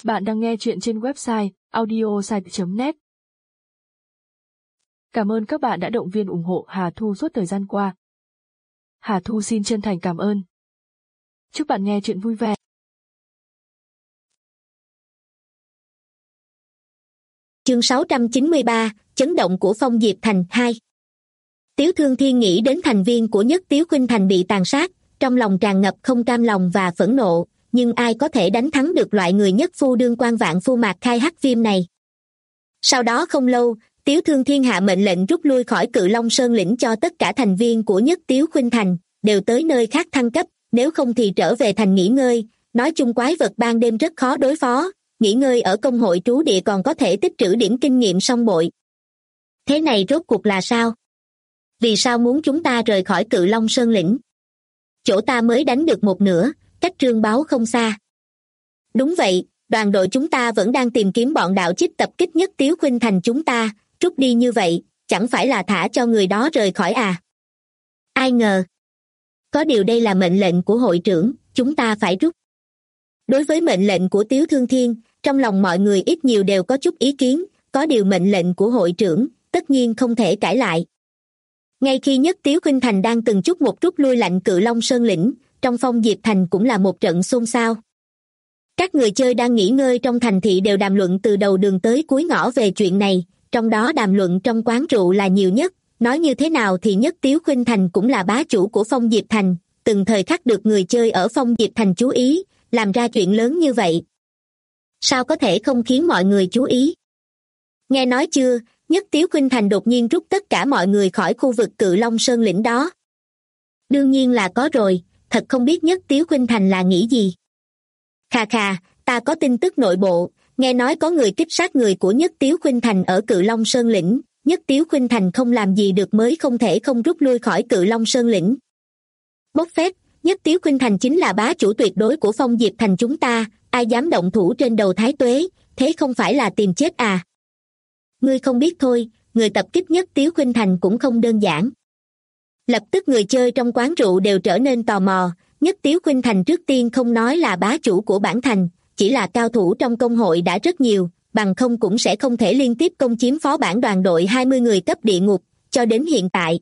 Bạn đang nghe chuyện trên website audiosite.net. Cảm ơn các bạn đã động viên ủng hộ Hà Thu suốt thời gian qua. Hà Thu xin chân thành cảm ơn. Chúc bạn nghe chuyện vui vẻ. Chương 693, chấn động của Phong Diệp Thành 2. Tiếu Thương Thiên nghĩ đến thành viên của Nhất Tiếu Khuynh Thành bị tàn sát, trong lòng tràn ngập không cam lòng và phẫn nộ, nhưng ai có thể đánh thắng được loại người nhất phu đương quan vạn phu Mạc Khai Hắc Viêm này. Sau đó không lâu, Tiếu Thương Thiên hạ mệnh lệnh rút lui khỏi Cự Long Sơn lĩnh cho tất cả thành viên của Nhất Tiếu Khuynh Thành, đều tới nơi khác thăng cấp, nếu không thì trở về thành nghỉ ngơi, nói chung quái vật ban đêm rất khó đối phó, nghỉ ngơi ở công hội trú địa còn có thể tích trữ điểm kinh nghiệm song bội. Thế này rốt cuộc là sao? Vì sao muốn chúng ta rời khỏi Cự Long Sơn lĩnh? Chỗ ta mới đánh được một nửa, cách Trương Báo không xa. Đúng vậy, đoàn đội chúng ta vẫn đang tìm kiếm bọn đạo chích tập kích Nhất Tiếu Khuynh Thành chúng ta, rút đi như vậy, chẳng phải là thả cho người đó rời khỏi à? Ai ngờ. Có điều đây là mệnh lệnh của hội trưởng, chúng ta phải rút. Đối với mệnh lệnh của Tiếu Thương Thiên, trong lòng mọi người ít nhiều đều có chút ý kiến, có điều mệnh lệnh của hội trưởng, tất nhiên không thể cãi lại. Ngay khi Nhất Tiếu Khuynh Thành đang từng chút một rút lui lạnh Cự Long Sơn lĩnh, trong Phong Diệp Thành cũng là một trận xôn xao. Các người chơi đang nghỉ ngơi trong thành thị đều đàm luận từ đầu đường tới cuối ngõ về chuyện này, trong đó đàm luận trong quán rượu là nhiều nhất, nói như thế nào thì Nhất Tiếu Khuynh Thành cũng là bá chủ của Phong Diệp Thành, từng thời khắc được người chơi ở Phong Diệp Thành chú ý, làm ra chuyện lớn như vậy. Sao có thể không khiến mọi người chú ý? Nghe nói chưa, Nhất Tiếu Khuynh Thành đột nhiên rút tất cả mọi người khỏi khu vực Cự Long Sơn lĩnh đó. Đương nhiên là có rồi, thật không biết Nhất Tiếu Khuynh Thành là nghĩ gì. Khà khà, ta có tin tức nội bộ, nghe nói có người kích sát người của Nhất Tiếu Khuynh Thành ở Cự Long Sơn lĩnh, Nhất Tiếu Khuynh Thành không làm gì được mới không thể không rút lui khỏi Cự Long Sơn lĩnh. Bốc phét, Nhất Tiếu Khuynh Thành chính là bá chủ tuyệt đối của Phong Diệp Thành chúng ta, ai dám động thủ trên đầu Thái Tuế, thế không phải là tìm chết à? Ngươi không biết thôi, người tập kích Nhất Tiếu Khuynh Thành cũng không đơn giản. Lập tức người chơi trong quán rượu đều trở nên tò mò, Nhất Tiếu Khuynh Thành trước tiên không nói là bá chủ của bản thành, chỉ là cao thủ trong công hội đã rất nhiều, bằng không cũng sẽ không thể liên tiếp công chiếm phó bản đoàn đội 20 người cấp địa ngục, cho đến hiện tại.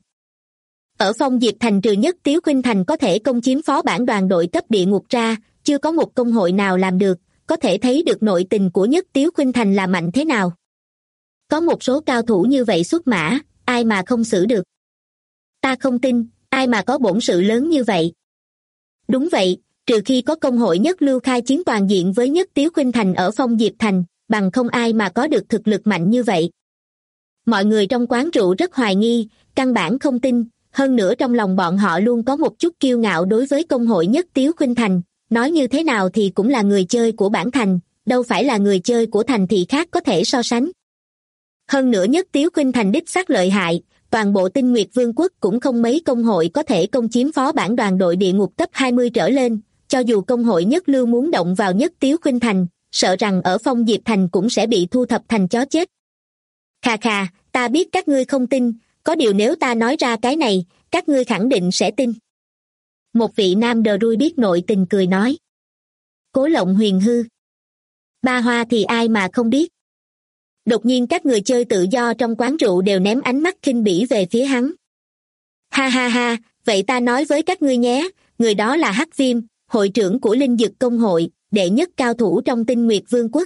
Ở Phong Diệp Thành trừ Nhất Tiếu Khuynh Thành có thể công chiếm phó bản đoàn đội cấp địa ngục ra, chưa có một công hội nào làm được, có thể thấy được nội tình của Nhất Tiếu Khuynh Thành là mạnh thế nào. Có một số cao thủ như vậy xuất mã, ai mà không xử được. Ta không tin, ai mà có bổn sự lớn như vậy. Đúng vậy, trừ khi có công hội Nhất Lưu khai chiến toàn diện với Nhất Tiếu Khuynh Thành ở Phong Diệp Thành, bằng không ai mà có được thực lực mạnh như vậy. Mọi người trong quán rượu rất hoài nghi, căn bản không tin, hơn nữa trong lòng bọn họ luôn có một chút kiêu ngạo đối với công hội Nhất Tiếu Khuynh Thành, nói như thế nào thì cũng là người chơi của bản thành, đâu phải là người chơi của thành thị khác có thể so sánh. Hơn nữa Nhất Tiếu Khuynh Thành đích xác lợi hại, toàn bộ Tinh Nguyệt Vương quốc cũng không mấy công hội có thể công chiếm phó bản đoàn đội địa ngục cấp 20 trở lên, cho dù công hội Nhất Lưu muốn động vào Nhất Tiếu Khuynh Thành, sợ rằng ở Phong Diệp Thành cũng sẽ bị thu thập thành chó chết. Khà khà, ta biết các ngươi không tin, có điều nếu ta nói ra cái này, các ngươi khẳng định sẽ tin. Một vị nam đờ rui biết nội tình cười nói. Cố Lộng Huyền hư. Ba Hoa thì ai mà không biết. Đột nhiên các người chơi tự do trong quán rượu đều ném ánh mắt khinh bỉ về phía hắn. Ha ha ha, vậy ta nói với các ngươi nhé, người đó là Hắc Viêm, hội trưởng của Linh Dực Công hội, đệ nhất cao thủ trong Tinh Nguyệt Vương quốc.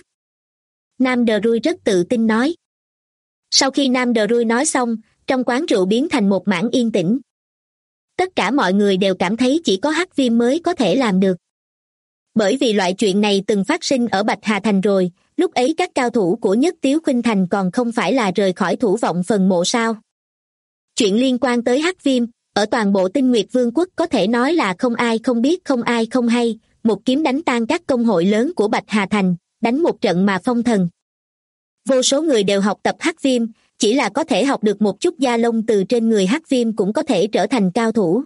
Nam đờ rui rất tự tin nói. Sau khi Nam đờ rui nói xong, trong quán rượu biến thành một mảng yên tĩnh. Tất cả mọi người đều cảm thấy chỉ có Hắc Viêm mới có thể làm được. Bởi vì loại chuyện này từng phát sinh ở Bạch Hà Thành rồi, lúc ấy các cao thủ của Nhất Tiếu Khuynh Thành còn không phải là rời khỏi thủ vọng phần mộ sao. Chuyện liên quan tới Hắc Viêm, ở toàn bộ Tinh Nguyệt Vương quốc có thể nói là không ai không biết không ai không hay, một kiếm đánh tan các công hội lớn của Bạch Hà Thành, đánh một trận mà phong thần. Vô số người đều học tập Hắc Viêm, chỉ là có thể học được một chút da lông từ trên người Hắc Viêm cũng có thể trở thành cao thủ.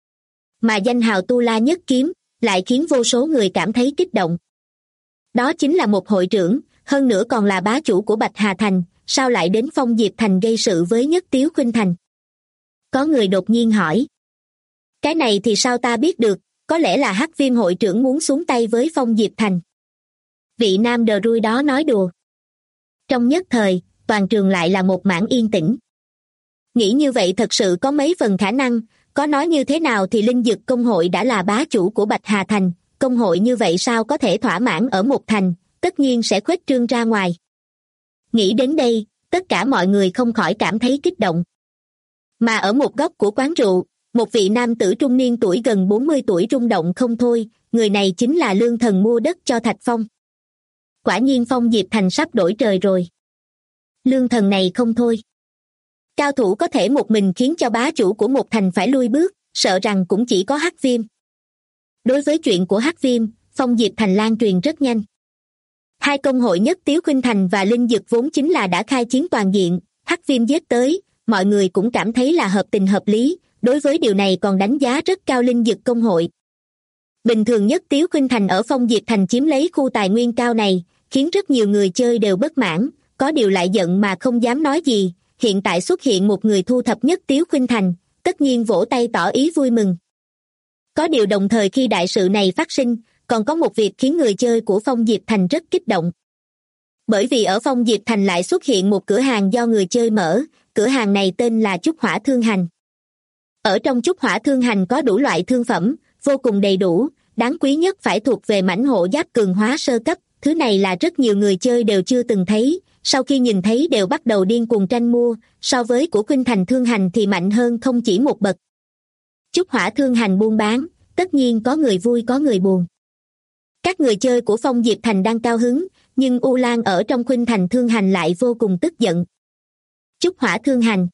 Mà danh hào Tu La Nhất Kiếm lại khiến vô số người cảm thấy kích động. Đó chính là một hội trưởng, hơn nữa còn là bá chủ của Bạch Hà Thành, sao lại đến Phong Diệp Thành gây sự với Nhất Tiếu Khuynh Thành? Có người đột nhiên hỏi. Cái này thì sao ta biết được, có lẽ là Hắc Viêm hội trưởng muốn xuống tay với Phong Diệp Thành. Vị nam đờ rui đó nói đùa. Trong nhất thời, toàn trường lại là một mảng yên tĩnh. Nghĩ như vậy thật sự có mấy phần khả năng, có nói như thế nào thì Linh Dực Công hội đã là bá chủ của Bạch Hà Thành, công hội như vậy sao có thể thỏa mãn ở một thành, tất nhiên sẽ khuếch trương ra ngoài. Nghĩ đến đây, tất cả mọi người không khỏi cảm thấy kích động. Mà ở một góc của quán rượu, một vị nam tử trung niên tuổi gần 40 tuổi rung động không thôi, người này chính là Lương Thần mua đất cho Thạch Phong. Quả nhiên Phong Diệp Thành sắp đổi trời rồi. Lương Thần này không thôi. Cao thủ có thể một mình khiến cho bá chủ của một thành phải lui bước, sợ rằng cũng chỉ có Hắc Viêm. Đối với chuyện của Hắc Viêm, Phong Diệp Thành lan truyền rất nhanh. Hai công hội Nhất Tiếu Khuynh Thành và Linh Dực vốn chính là đã khai chiến toàn diện, Hắc Viêm giết tới, mọi người cũng cảm thấy là hợp tình hợp lý, đối với điều này còn đánh giá rất cao Linh Dực Công hội. Bình thường Nhất Tiếu Khuynh Thành ở Phong Diệp Thành chiếm lấy khu tài nguyên cao này, khiến rất nhiều người chơi đều bất mãn, có điều lại giận mà không dám nói gì. Hiện tại xuất hiện một người thu thập Nhất Tiếu Khuynh Thành, tất nhiên vỗ tay tỏ ý vui mừng. Có điều đồng thời khi đại sự này phát sinh, còn có một việc khiến người chơi của Phong Diệp Thành rất kích động. Bởi vì ở Phong Diệp Thành lại xuất hiện một cửa hàng do người chơi mở, cửa hàng này tên là Trúc Hỏa Thương Hành. Ở trong Trúc Hỏa Thương Hành có đủ loại thương phẩm, vô cùng đầy đủ, đáng quý nhất phải thuộc về mãnh hộ giáp cường hóa sơ cấp, thứ này là rất nhiều người chơi đều chưa từng thấy. Sau khi nhìn thấy đều bắt đầu điên cuồng tranh mua, so với của Khuynh Thành Thương Hành thì mạnh hơn không chỉ một bậc. Trúc Hỏa Thương Hành buôn bán, tất nhiên có người vui có người buồn. Các người chơi của Phong Diệp Thành đang cao hứng, nhưng U Lan ở trong Khuynh Thành Thương Hành lại vô cùng tức giận. Trúc Hỏa Thương Hành.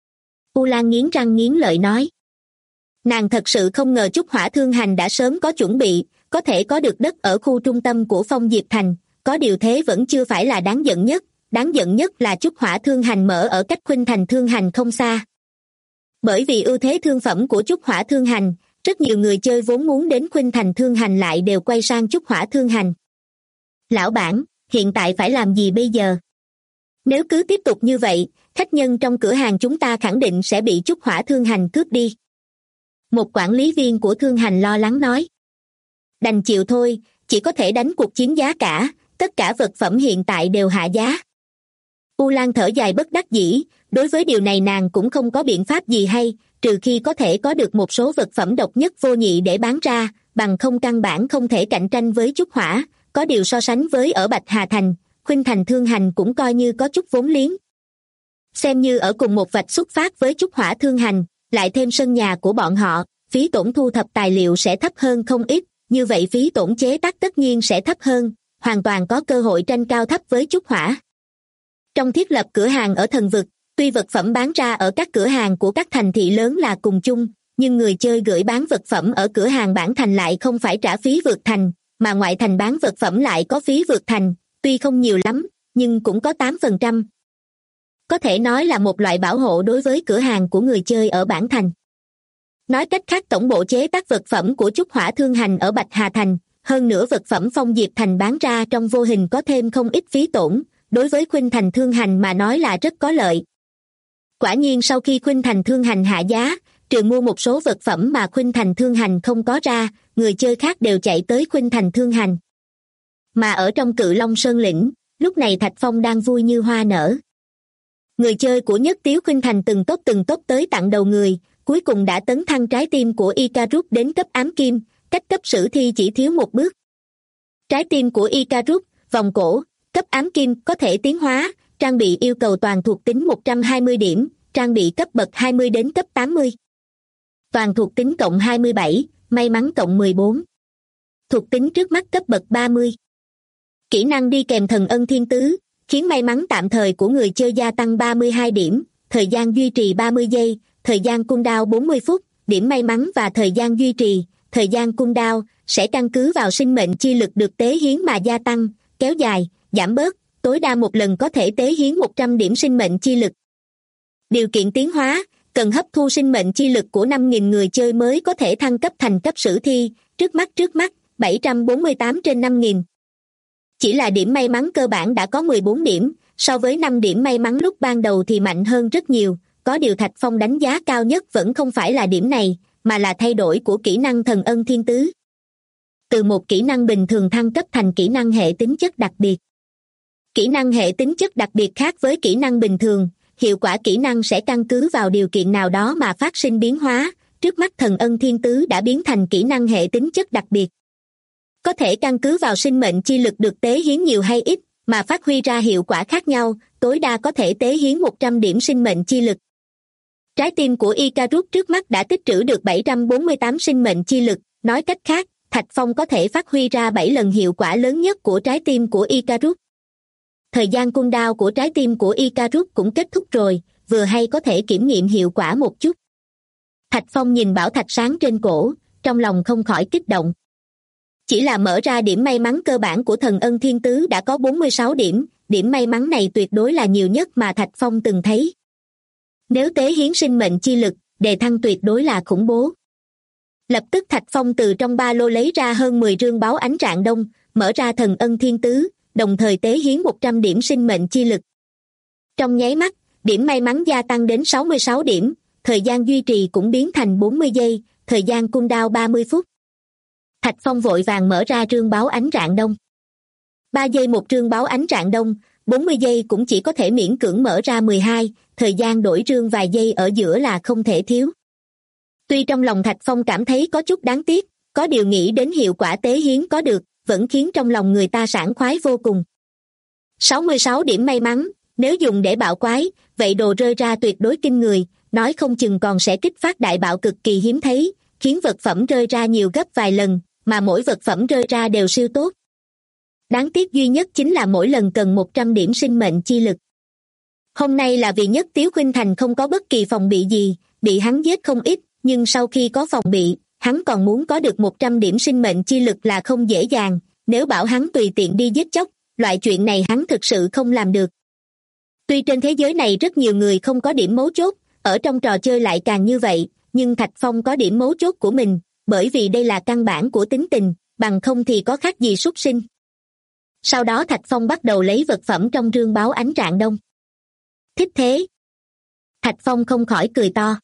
U Lan nghiến răng nghiến lợi nói. Nàng thật sự không ngờ Trúc Hỏa Thương Hành đã sớm có chuẩn bị, có thể có được đất ở khu trung tâm của Phong Diệp Thành, có điều thế vẫn chưa phải là đáng giận nhất. Đáng giận nhất là Trúc Hỏa Thương Hành mở ở cách Khuynh Thành Thương Hành không xa. Bởi vì ưu thế thương phẩm của Trúc Hỏa Thương Hành, rất nhiều người chơi vốn muốn đến Khuynh Thành Thương Hành lại đều quay sang Trúc Hỏa Thương Hành. Lão bản, hiện tại phải làm gì bây giờ? Nếu cứ tiếp tục như vậy, khách nhân trong cửa hàng chúng ta khẳng định sẽ bị Trúc Hỏa Thương Hành cướp đi. Một quản lý viên của Thương Hành lo lắng nói. Đành chịu thôi, chỉ có thể đánh cuộc chiến giá cả, tất cả vật phẩm hiện tại đều hạ giá. U Lan thở dài bất đắc dĩ, đối với điều này nàng cũng không có biện pháp gì hay, trừ khi có thể có được một số vật phẩm độc nhất vô nhị để bán ra, bằng không căn bản không thể cạnh tranh với Trúc Hỏa, có điều so sánh với ở Bạch Hà Thành, Khuynh Thành Thương Hành cũng coi như có chút vốn liếng. Xem như ở cùng một vạch xuất phát với Trúc Hỏa Thương Hành, lại thêm sân nhà của bọn họ, phí tổn thu thập tài liệu sẽ thấp hơn không ít, như vậy phí tổn chế tác tất nhiên sẽ thấp hơn, hoàn toàn có cơ hội tranh cao thấp với Trúc Hỏa. Trong thiết lập cửa hàng ở Thần Vực, tuy vật phẩm bán ra ở các cửa hàng của các thành thị lớn là cùng chung, nhưng người chơi gửi bán vật phẩm ở cửa hàng bản thành lại không phải trả phí vượt thành, mà ngoại thành bán vật phẩm lại có phí vượt thành, tuy không nhiều lắm, nhưng cũng có 8%. Có thể nói là một loại bảo hộ đối với cửa hàng của người chơi ở bản thành. Nói cách khác tổng bộ chế tác vật phẩm của Trúc Hỏa Thương Hành ở Bạch Hà Thành, hơn nữa vật phẩm Phong Diệp Thành bán ra trong vô hình có thêm không ít phí tổn, đối với Khuynh Thành Thương Hành mà nói là rất có lợi. Quả nhiên sau khi Khuynh Thành Thương Hành hạ giá, trừ mua một số vật phẩm mà Khuynh Thành Thương Hành không có ra, người chơi khác đều chạy tới Khuynh Thành Thương Hành. Mà ở trong Cự Long Sơn Lĩnh, lúc này Thạch Phong đang vui như hoa nở. Người chơi của Nhất Tiếu Khuynh Thành từng tốc tới tặng đầu người, cuối cùng đã tấn thăng trái tim của Icarus đến cấp ám kim, cách cấp sử thi chỉ thiếu một bước. Trái tim của Icarus, vòng cổ, cấp ám kim có thể tiến hóa, trang bị yêu cầu toàn thuộc tính 120 điểm, trang bị cấp bậc 20 đến cấp 80. Toàn thuộc tính cộng 27, may mắn cộng 14. Thuộc tính trước mắt cấp bậc 30. Kỹ năng đi kèm thần ân thiên tứ, khiến may mắn tạm thời của người chơi gia tăng 32 điểm, thời gian duy trì 30 giây, thời gian cooldown 40 phút, điểm may mắn và thời gian duy trì, thời gian cooldown sẽ căn cứ vào sinh mệnh chi lực được tế hiến mà gia tăng, kéo dài, giảm bớt, tối đa một lần có thể tế hiến 100 điểm sinh mệnh chi lực. Điều kiện tiến hóa, cần hấp thu sinh mệnh chi lực của 5.000 người chơi mới có thể thăng cấp thành cấp sử thi, trước mắt 748 trên 5.000. Chỉ là điểm may mắn cơ bản đã có 14 điểm, so với 5 điểm may mắn lúc ban đầu thì mạnh hơn rất nhiều, có điều Thạch Phong đánh giá cao nhất vẫn không phải là điểm này, mà là thay đổi của kỹ năng thần ân thiên tứ. từ một kỹ năng bình thường thăng cấp thành kỹ năng hệ tính chất đặc biệt. Kỹ năng hệ tính chất đặc biệt khác với kỹ năng bình thường, hiệu quả kỹ năng sẽ căn cứ vào điều kiện nào đó mà phát sinh biến hóa. Trước mắt Thần Ân Thiên Tứ đã biến thành kỹ năng hệ tính chất đặc biệt. Có thể căn cứ vào sinh mệnh chi lực được tế hiến nhiều hay ít, mà phát huy ra hiệu quả khác nhau, tối đa có thể tế hiến 100 điểm sinh mệnh chi lực. Trái tim của Icarus trước mắt đã tích trữ được 748 sinh mệnh chi lực, nói cách khác, Thạch Phong có thể phát huy ra 7 lần hiệu quả lớn nhất của trái tim của Icarus. Thời gian cooldown của trái tim của Icarus cũng kết thúc rồi, vừa hay có thể kiểm nghiệm hiệu quả một chút. Thạch Phong nhìn bảo thạch sáng trên cổ, trong lòng không khỏi kích động. Chỉ là mở ra điểm may mắn cơ bản của Thần Ân Thiên Tứ đã có 46 điểm, điểm may mắn này tuyệt đối là nhiều nhất mà Thạch Phong từng thấy. Nếu tế hiến sinh mệnh chi lực, đề thăng tuyệt đối là khủng bố. Lập tức Thạch Phong từ trong ba lô lấy ra hơn 10 rương báo ánh rạng đông, mở ra Thần Ân Thiên Tứ, đồng thời tế hiến 100 điểm sinh mệnh chi lực. Trong nháy mắt, điểm may mắn gia tăng đến 66 điểm, thời gian duy trì cũng biến thành 40 giây, thời gian cooldown 30 phút. Thạch Phong vội vàng mở ra rương báo ánh rạng đông. 3 giây một rương báo ánh rạng đông, 40 giây cũng chỉ có thể miễn cưỡng mở ra 12, thời gian đổi rương vài giây ở giữa là không thể thiếu. Tuy trong lòng Thạch Phong cảm thấy có chút đáng tiếc, có điều nghĩ đến hiệu quả tế hiến có được, vẫn khiến trong lòng người ta sảng khoái vô cùng. 66 điểm may mắn, nếu dùng để bạo quái, vậy đồ rơi ra tuyệt đối kinh người, nói không chừng còn sẽ kích phát đại bạo cực kỳ hiếm thấy, khiến vật phẩm rơi ra nhiều gấp vài lần, mà mỗi vật phẩm rơi ra đều siêu tốt. Đáng tiếc duy nhất chính là mỗi lần cần 100 điểm sinh mệnh chi lực. Hôm nay là vì Nhất Tiếu Khuynh Thành không có bất kỳ phòng bị gì, bị hắn giết không ít, nhưng sau khi có phòng bị, hắn còn muốn có được 100 điểm sinh mệnh chi lực là không dễ dàng, nếu bảo hắn tùy tiện đi giết chóc, loại chuyện này hắn thực sự không làm được. Tuy trên thế giới này rất nhiều người không có điểm mấu chốt, ở trong trò chơi lại càng như vậy, nhưng Thạch Phong có điểm mấu chốt của mình, bởi vì đây là căn bản của tính tình, bằng không thì có khác gì súc sinh. Sau đó Thạch Phong bắt đầu lấy vật phẩm trong rương báo ánh rạng đông. Thích thế. Thạch Phong không khỏi cười to.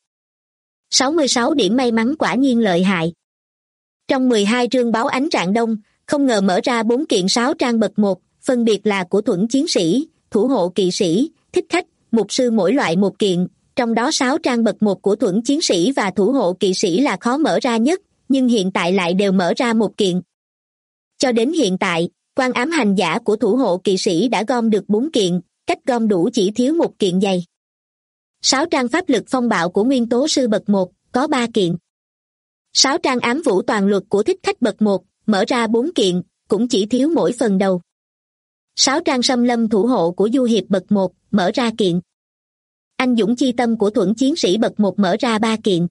66 điểm may mắn quả nhiên lợi hại. Trong 12 rương báo ánh rạng đông, không ngờ mở ra 4 kiện 6 trang bậc 1, phân biệt là của Thuẫn Chiến Sĩ, Thủ Hộ Kỵ Sĩ, Thích Khách, Mục Sư mỗi loại một kiện, trong đó 6 trang bậc 1 của Thuẫn Chiến Sĩ và Thủ Hộ Kỵ Sĩ là khó mở ra nhất, nhưng hiện tại lại đều mở ra một kiện. Cho đến hiện tại, Quan Ám Hành Giả của Thủ Hộ Kỵ Sĩ đã gom được 4 kiện, cách gom đủ chỉ thiếu một kiện dày. 6 trang Pháp Lực Phong Bạo của Nguyên Tố Sư bậc 1, có 3 kiện. 6 trang Ám Vũ Toàn Luật của Thích Khách bậc 1, mở ra 4 kiện, cũng chỉ thiếu mỗi phần đầu. 6 trang Xâm Lâm Thủ Hộ của Du Hiệp bậc 1, mở ra kiện. Anh Dũng Chi Tâm của Thuẫn Chiến Sĩ bậc 1 mở ra 3 kiện.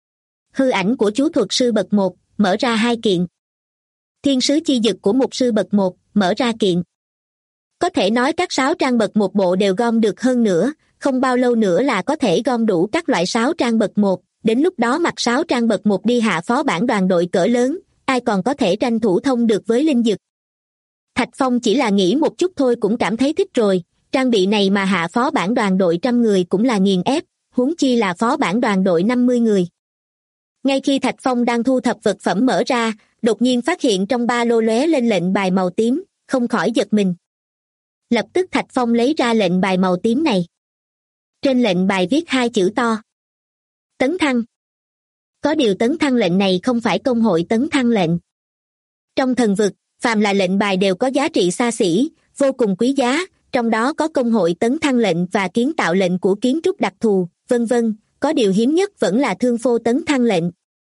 Hư Ảnh của Chú Thuật Sư bậc 1, mở ra 2 kiện. Thiên Sứ Chi Dực của Mục Sư bậc 1, mở ra kiện. Có thể nói các 6 trang bậc 1 bộ đều gom được hơn nữa, không bao lâu nữa là có thể gom đủ các loại 6 trang bậc 1, đến lúc đó mặc 6 trang bậc 1 đi hạ phó bản đoàn đội cỡ lớn, ai còn có thể tranh thủ thông được với linh dực. Thạch Phong chỉ là nghĩ một chút thôi cũng cảm thấy thích rồi, trang bị này mà hạ phó bản đoàn đội 100 người cũng là nghiền ép, huống chi là phó bản đoàn đội 50 người. Ngay khi Thạch Phong đang thu thập vật phẩm mở ra, đột nhiên phát hiện trong ba lô lóe lên lệnh bài màu tím, không khỏi giật mình. Lập tức Thạch Phong lấy ra lệnh bài màu tím này. Trên lệnh bài viết 2 chữ to. Tấn thăng. Có điều tấn thăng lệnh này không phải công hội tấn thăng lệnh. Trong thần vực, phàm là lệnh bài đều có giá trị xa xỉ, vô cùng quý giá, trong đó có công hội tấn thăng lệnh và kiến tạo lệnh của kiến trúc đặc thù, vân vân, có điều hiếm nhất vẫn là thương phô tấn thăng lệnh.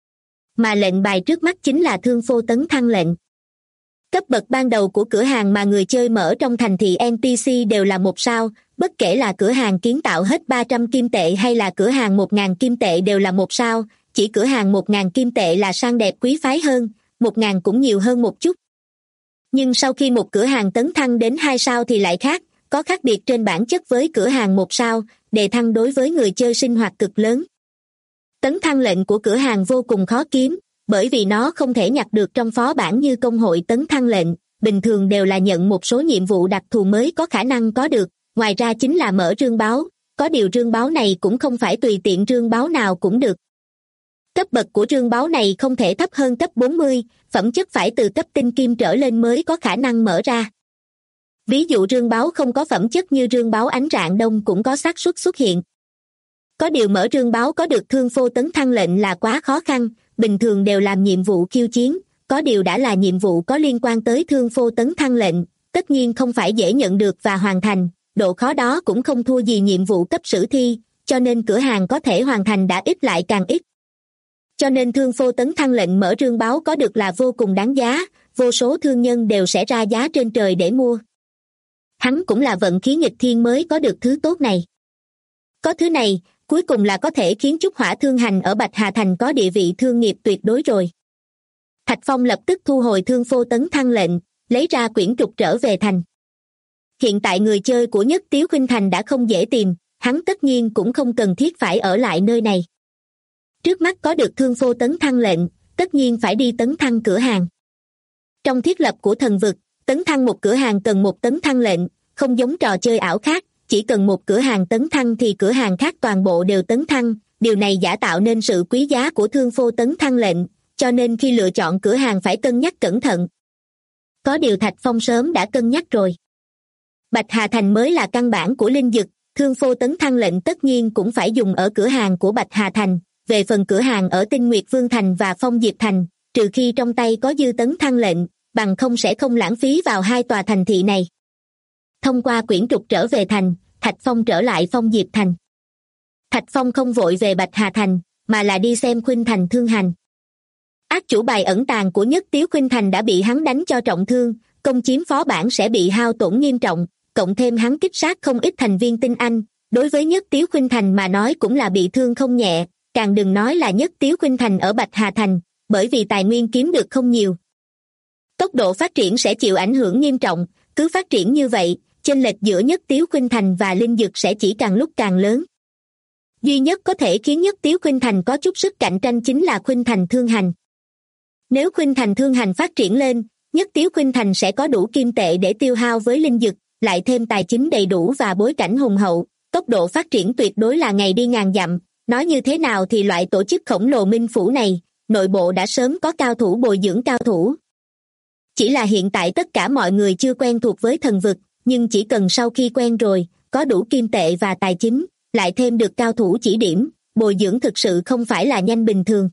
Mà lệnh bài trước mắt chính là thương phô tấn thăng lệnh. Cấp bậc ban đầu của cửa hàng mà người chơi mở trong thành thị NPC đều là 1 sao, bất kể là cửa hàng kiến tạo hết 300 kim tệ hay là cửa hàng 1.000 kim tệ đều là 1 sao, chỉ cửa hàng 1.000 kim tệ là sang đẹp quý phái hơn, 1.000 cũng nhiều hơn một chút. Nhưng sau khi một cửa hàng tấn thăng đến 2 sao thì lại khác, có khác biệt trên bản chất với cửa hàng 1 sao, đề thăng đối với người chơi sinh hoạt cực lớn. Tấn thăng lệnh của cửa hàng vô cùng khó kiếm, bởi vì nó không thể nhặt được trong phó bản như công hội tấn thăng lệnh, bình thường đều là nhận một số nhiệm vụ đặc thù mới có khả năng có được, ngoài ra chính là mở rương báo, có điều rương báo này cũng không phải tùy tiện rương báo nào cũng được. Cấp bậc của trương báu này không thể thấp hơn cấp 40, phẩm chất phải từ cấp tinh kim trở lên mới có khả năng mở ra. Ví dụ trương báu không có phẩm chất như trương báu ánh rạng đông cũng có xác suất xuất hiện. Có điều mở trương báu có được thương phô tấn thăng lệnh là quá khó khăn, bình thường đều làm nhiệm vụ khiêu chiến, có điều đã là nhiệm vụ có liên quan tới thương phô tấn thăng lệnh, tất nhiên không phải dễ nhận được và hoàn thành, độ khó đó cũng không thua gì nhiệm vụ cấp sử thi, cho nên cửa hàng có thể hoàn thành đã ít lại càng ít. Cho nên thương phô tấn thăng lệnh mở trương báu có được là vô cùng đáng giá, vô số thương nhân đều sẽ ra giá trên trời để mua. Hắn cũng là vận khí nghịch thiên mới có được thứ tốt này. Có thứ này, cuối cùng là có thể khiến Trúc Hỏa Thương Hành ở Bạch Hà Thành có địa vị thương nghiệp tuyệt đối rồi. Thạch Phong lập tức thu hồi thương phô tấn thăng lệnh, lấy ra quyển trục trở về thành. Hiện tại người chơi của Nhất Tiếu Khuynh Thành đã không dễ tìm, hắn tất nhiên cũng không cần thiết phải ở lại nơi này. Trước mắt có được thương phô tấn thăng lệnh, tất nhiên phải đi tấn thăng cửa hàng. Trong thiết lập của thần vực, tấn thăng một cửa hàng cần một tấn thăng lệnh, không giống trò chơi ảo khác, chỉ cần một cửa hàng tấn thăng thì cửa hàng khác toàn bộ đều tấn thăng, điều này giả tạo nên sự quý giá của thương phô tấn thăng lệnh, cho nên khi lựa chọn cửa hàng phải cân nhắc cẩn thận. Có điều Thạch Phong sớm đã cân nhắc rồi. Bạch Hà Thành mới là căn bản của linh dực, thương phô tấn thăng lệnh tất nhiên cũng phải dùng ở cửa hàng của Bạch Hà Thành, về phần cửa hàng ở Tinh Nguyệt Vương Thành và Phong Diệp Thành, trừ khi trong tay có dư tấn thăng lệnh, bằng không sẽ không lãng phí vào hai tòa thành thị này. Thông qua quyển trục trở về thành, Thạch Phong trở lại Phong Diệp Thành. Thạch Phong không vội về Bạch Hà Thành, mà là đi xem Khuynh Thành Thương Hành. Ác chủ bài ẩn tàng của Nhất Tiếu Khuynh Thành đã bị hắn đánh cho trọng thương, công chiếm phó bản sẽ bị hao tổn nghiêm trọng, cộng thêm hắn kích sát không ít thành viên tinh anh, đối với Nhất Tiếu Khuynh Thành mà nói cũng là bị thương không nhẹ, càng đừng nói là Nhất Tiếu Khuynh Thành ở Bạch Hà Thành, bởi vì tài nguyên kiếm được không nhiều. Tốc độ phát triển sẽ chịu ảnh hưởng nghiêm trọng, cứ phát triển như vậy, chênh lệch giữa Nhất Tiếu Khuynh Thành và linh dược sẽ chỉ càng lúc càng lớn. Duy nhất có thể khiến Nhất Tiếu Khuynh Thành có chút sức cạnh tranh chính là Khuynh Thành Thương Hành. Nếu Khuynh Thành Thương Hành phát triển lên, Nhất Tiếu Khuynh Thành sẽ có đủ kim tệ để tiêu hao với linh dược, lại thêm tài chính đầy đủ và bối cảnh hùng hậu, tốc độ phát triển tuyệt đối là ngày đi ngàn dặm. Nói như thế nào thì loại tổ chức khổng lồ Minh Phủ này, nội bộ đã sớm có cao thủ bồi dưỡng cao thủ. Chỉ là hiện tại tất cả mọi người chưa quen thuộc với thần vực, nhưng chỉ cần sau khi quen rồi, có đủ kim tệ và tài chính, lại thêm được cao thủ chỉ điểm, bồi dưỡng thực sự không phải là nhanh bình thường.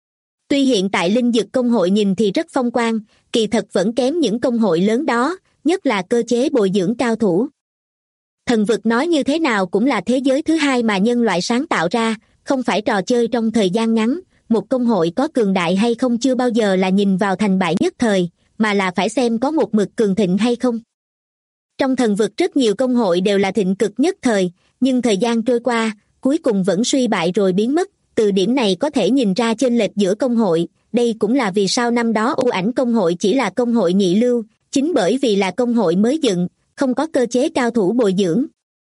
Tuy hiện tại linh dược công hội nhìn thì rất phong quang, kỳ thật vẫn kém những công hội lớn đó, nhất là cơ chế bồi dưỡng cao thủ. Thần vực nói như thế nào cũng là thế giới thứ hai mà nhân loại sáng tạo ra, không phải trò chơi trong thời gian ngắn, một công hội có cường đại hay không chưa bao giờ là nhìn vào thành bại nhất thời, mà là phải xem có một mực cường thịnh hay không. Trong thần vực rất nhiều công hội đều là thịnh cực nhất thời, nhưng thời gian trôi qua, cuối cùng vẫn suy bại rồi biến mất, từ điểm này có thể nhìn ra chênh lệch giữa công hội, đây cũng là vì sao năm đó U Ảnh công hội chỉ là công hội nhị lưu, chính bởi vì là công hội mới dựng, không có cơ chế cao thủ bồi dưỡng.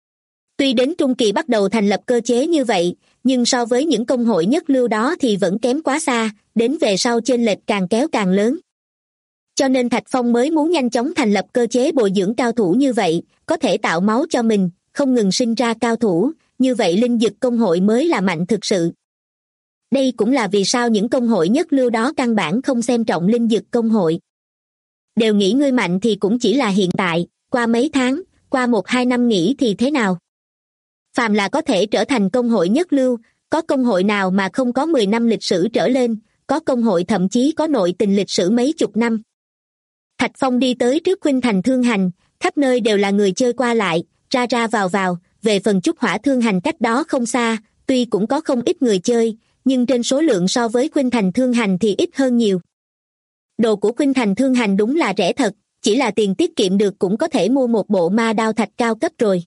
Tuy đến trung kỳ bắt đầu thành lập cơ chế như vậy, nhưng so với những công hội nhất lưu đó thì vẫn kém quá xa, đến về sau chênh lệch càng kéo càng lớn. Cho nên Thạch Phong mới muốn nhanh chóng thành lập cơ chế bồi dưỡng cao thủ như vậy, có thể tạo máu cho mình, không ngừng sinh ra cao thủ, như vậy linh dực công hội mới là mạnh thực sự. Đây cũng là vì sao những công hội nhất lưu đó căn bản không xem trọng linh dực công hội. Đều nghĩ ngươi mạnh thì cũng chỉ là hiện tại, qua mấy tháng, qua 1-2 năm nghĩ thì thế nào? Phàm là có thể trở thành công hội nhất lưu, có công hội nào mà không có 10 năm lịch sử trở lên, có công hội thậm chí có nội tình lịch sử mấy chục năm. Thạch Phong đi tới trước Khuynh Thành Thương Hành, khắp nơi đều là người chơi qua lại, ra ra vào vào, về phần Trúc Hỏa Thương Hành cách đó không xa, tuy cũng có không ít người chơi, nhưng trên số lượng so với Khuynh Thành Thương Hành thì ít hơn nhiều. Đồ của Khuynh Thành Thương Hành đúng là rẻ thật, chỉ là tiền tiết kiệm được cũng có thể mua một bộ ma đao thạch cao cấp rồi.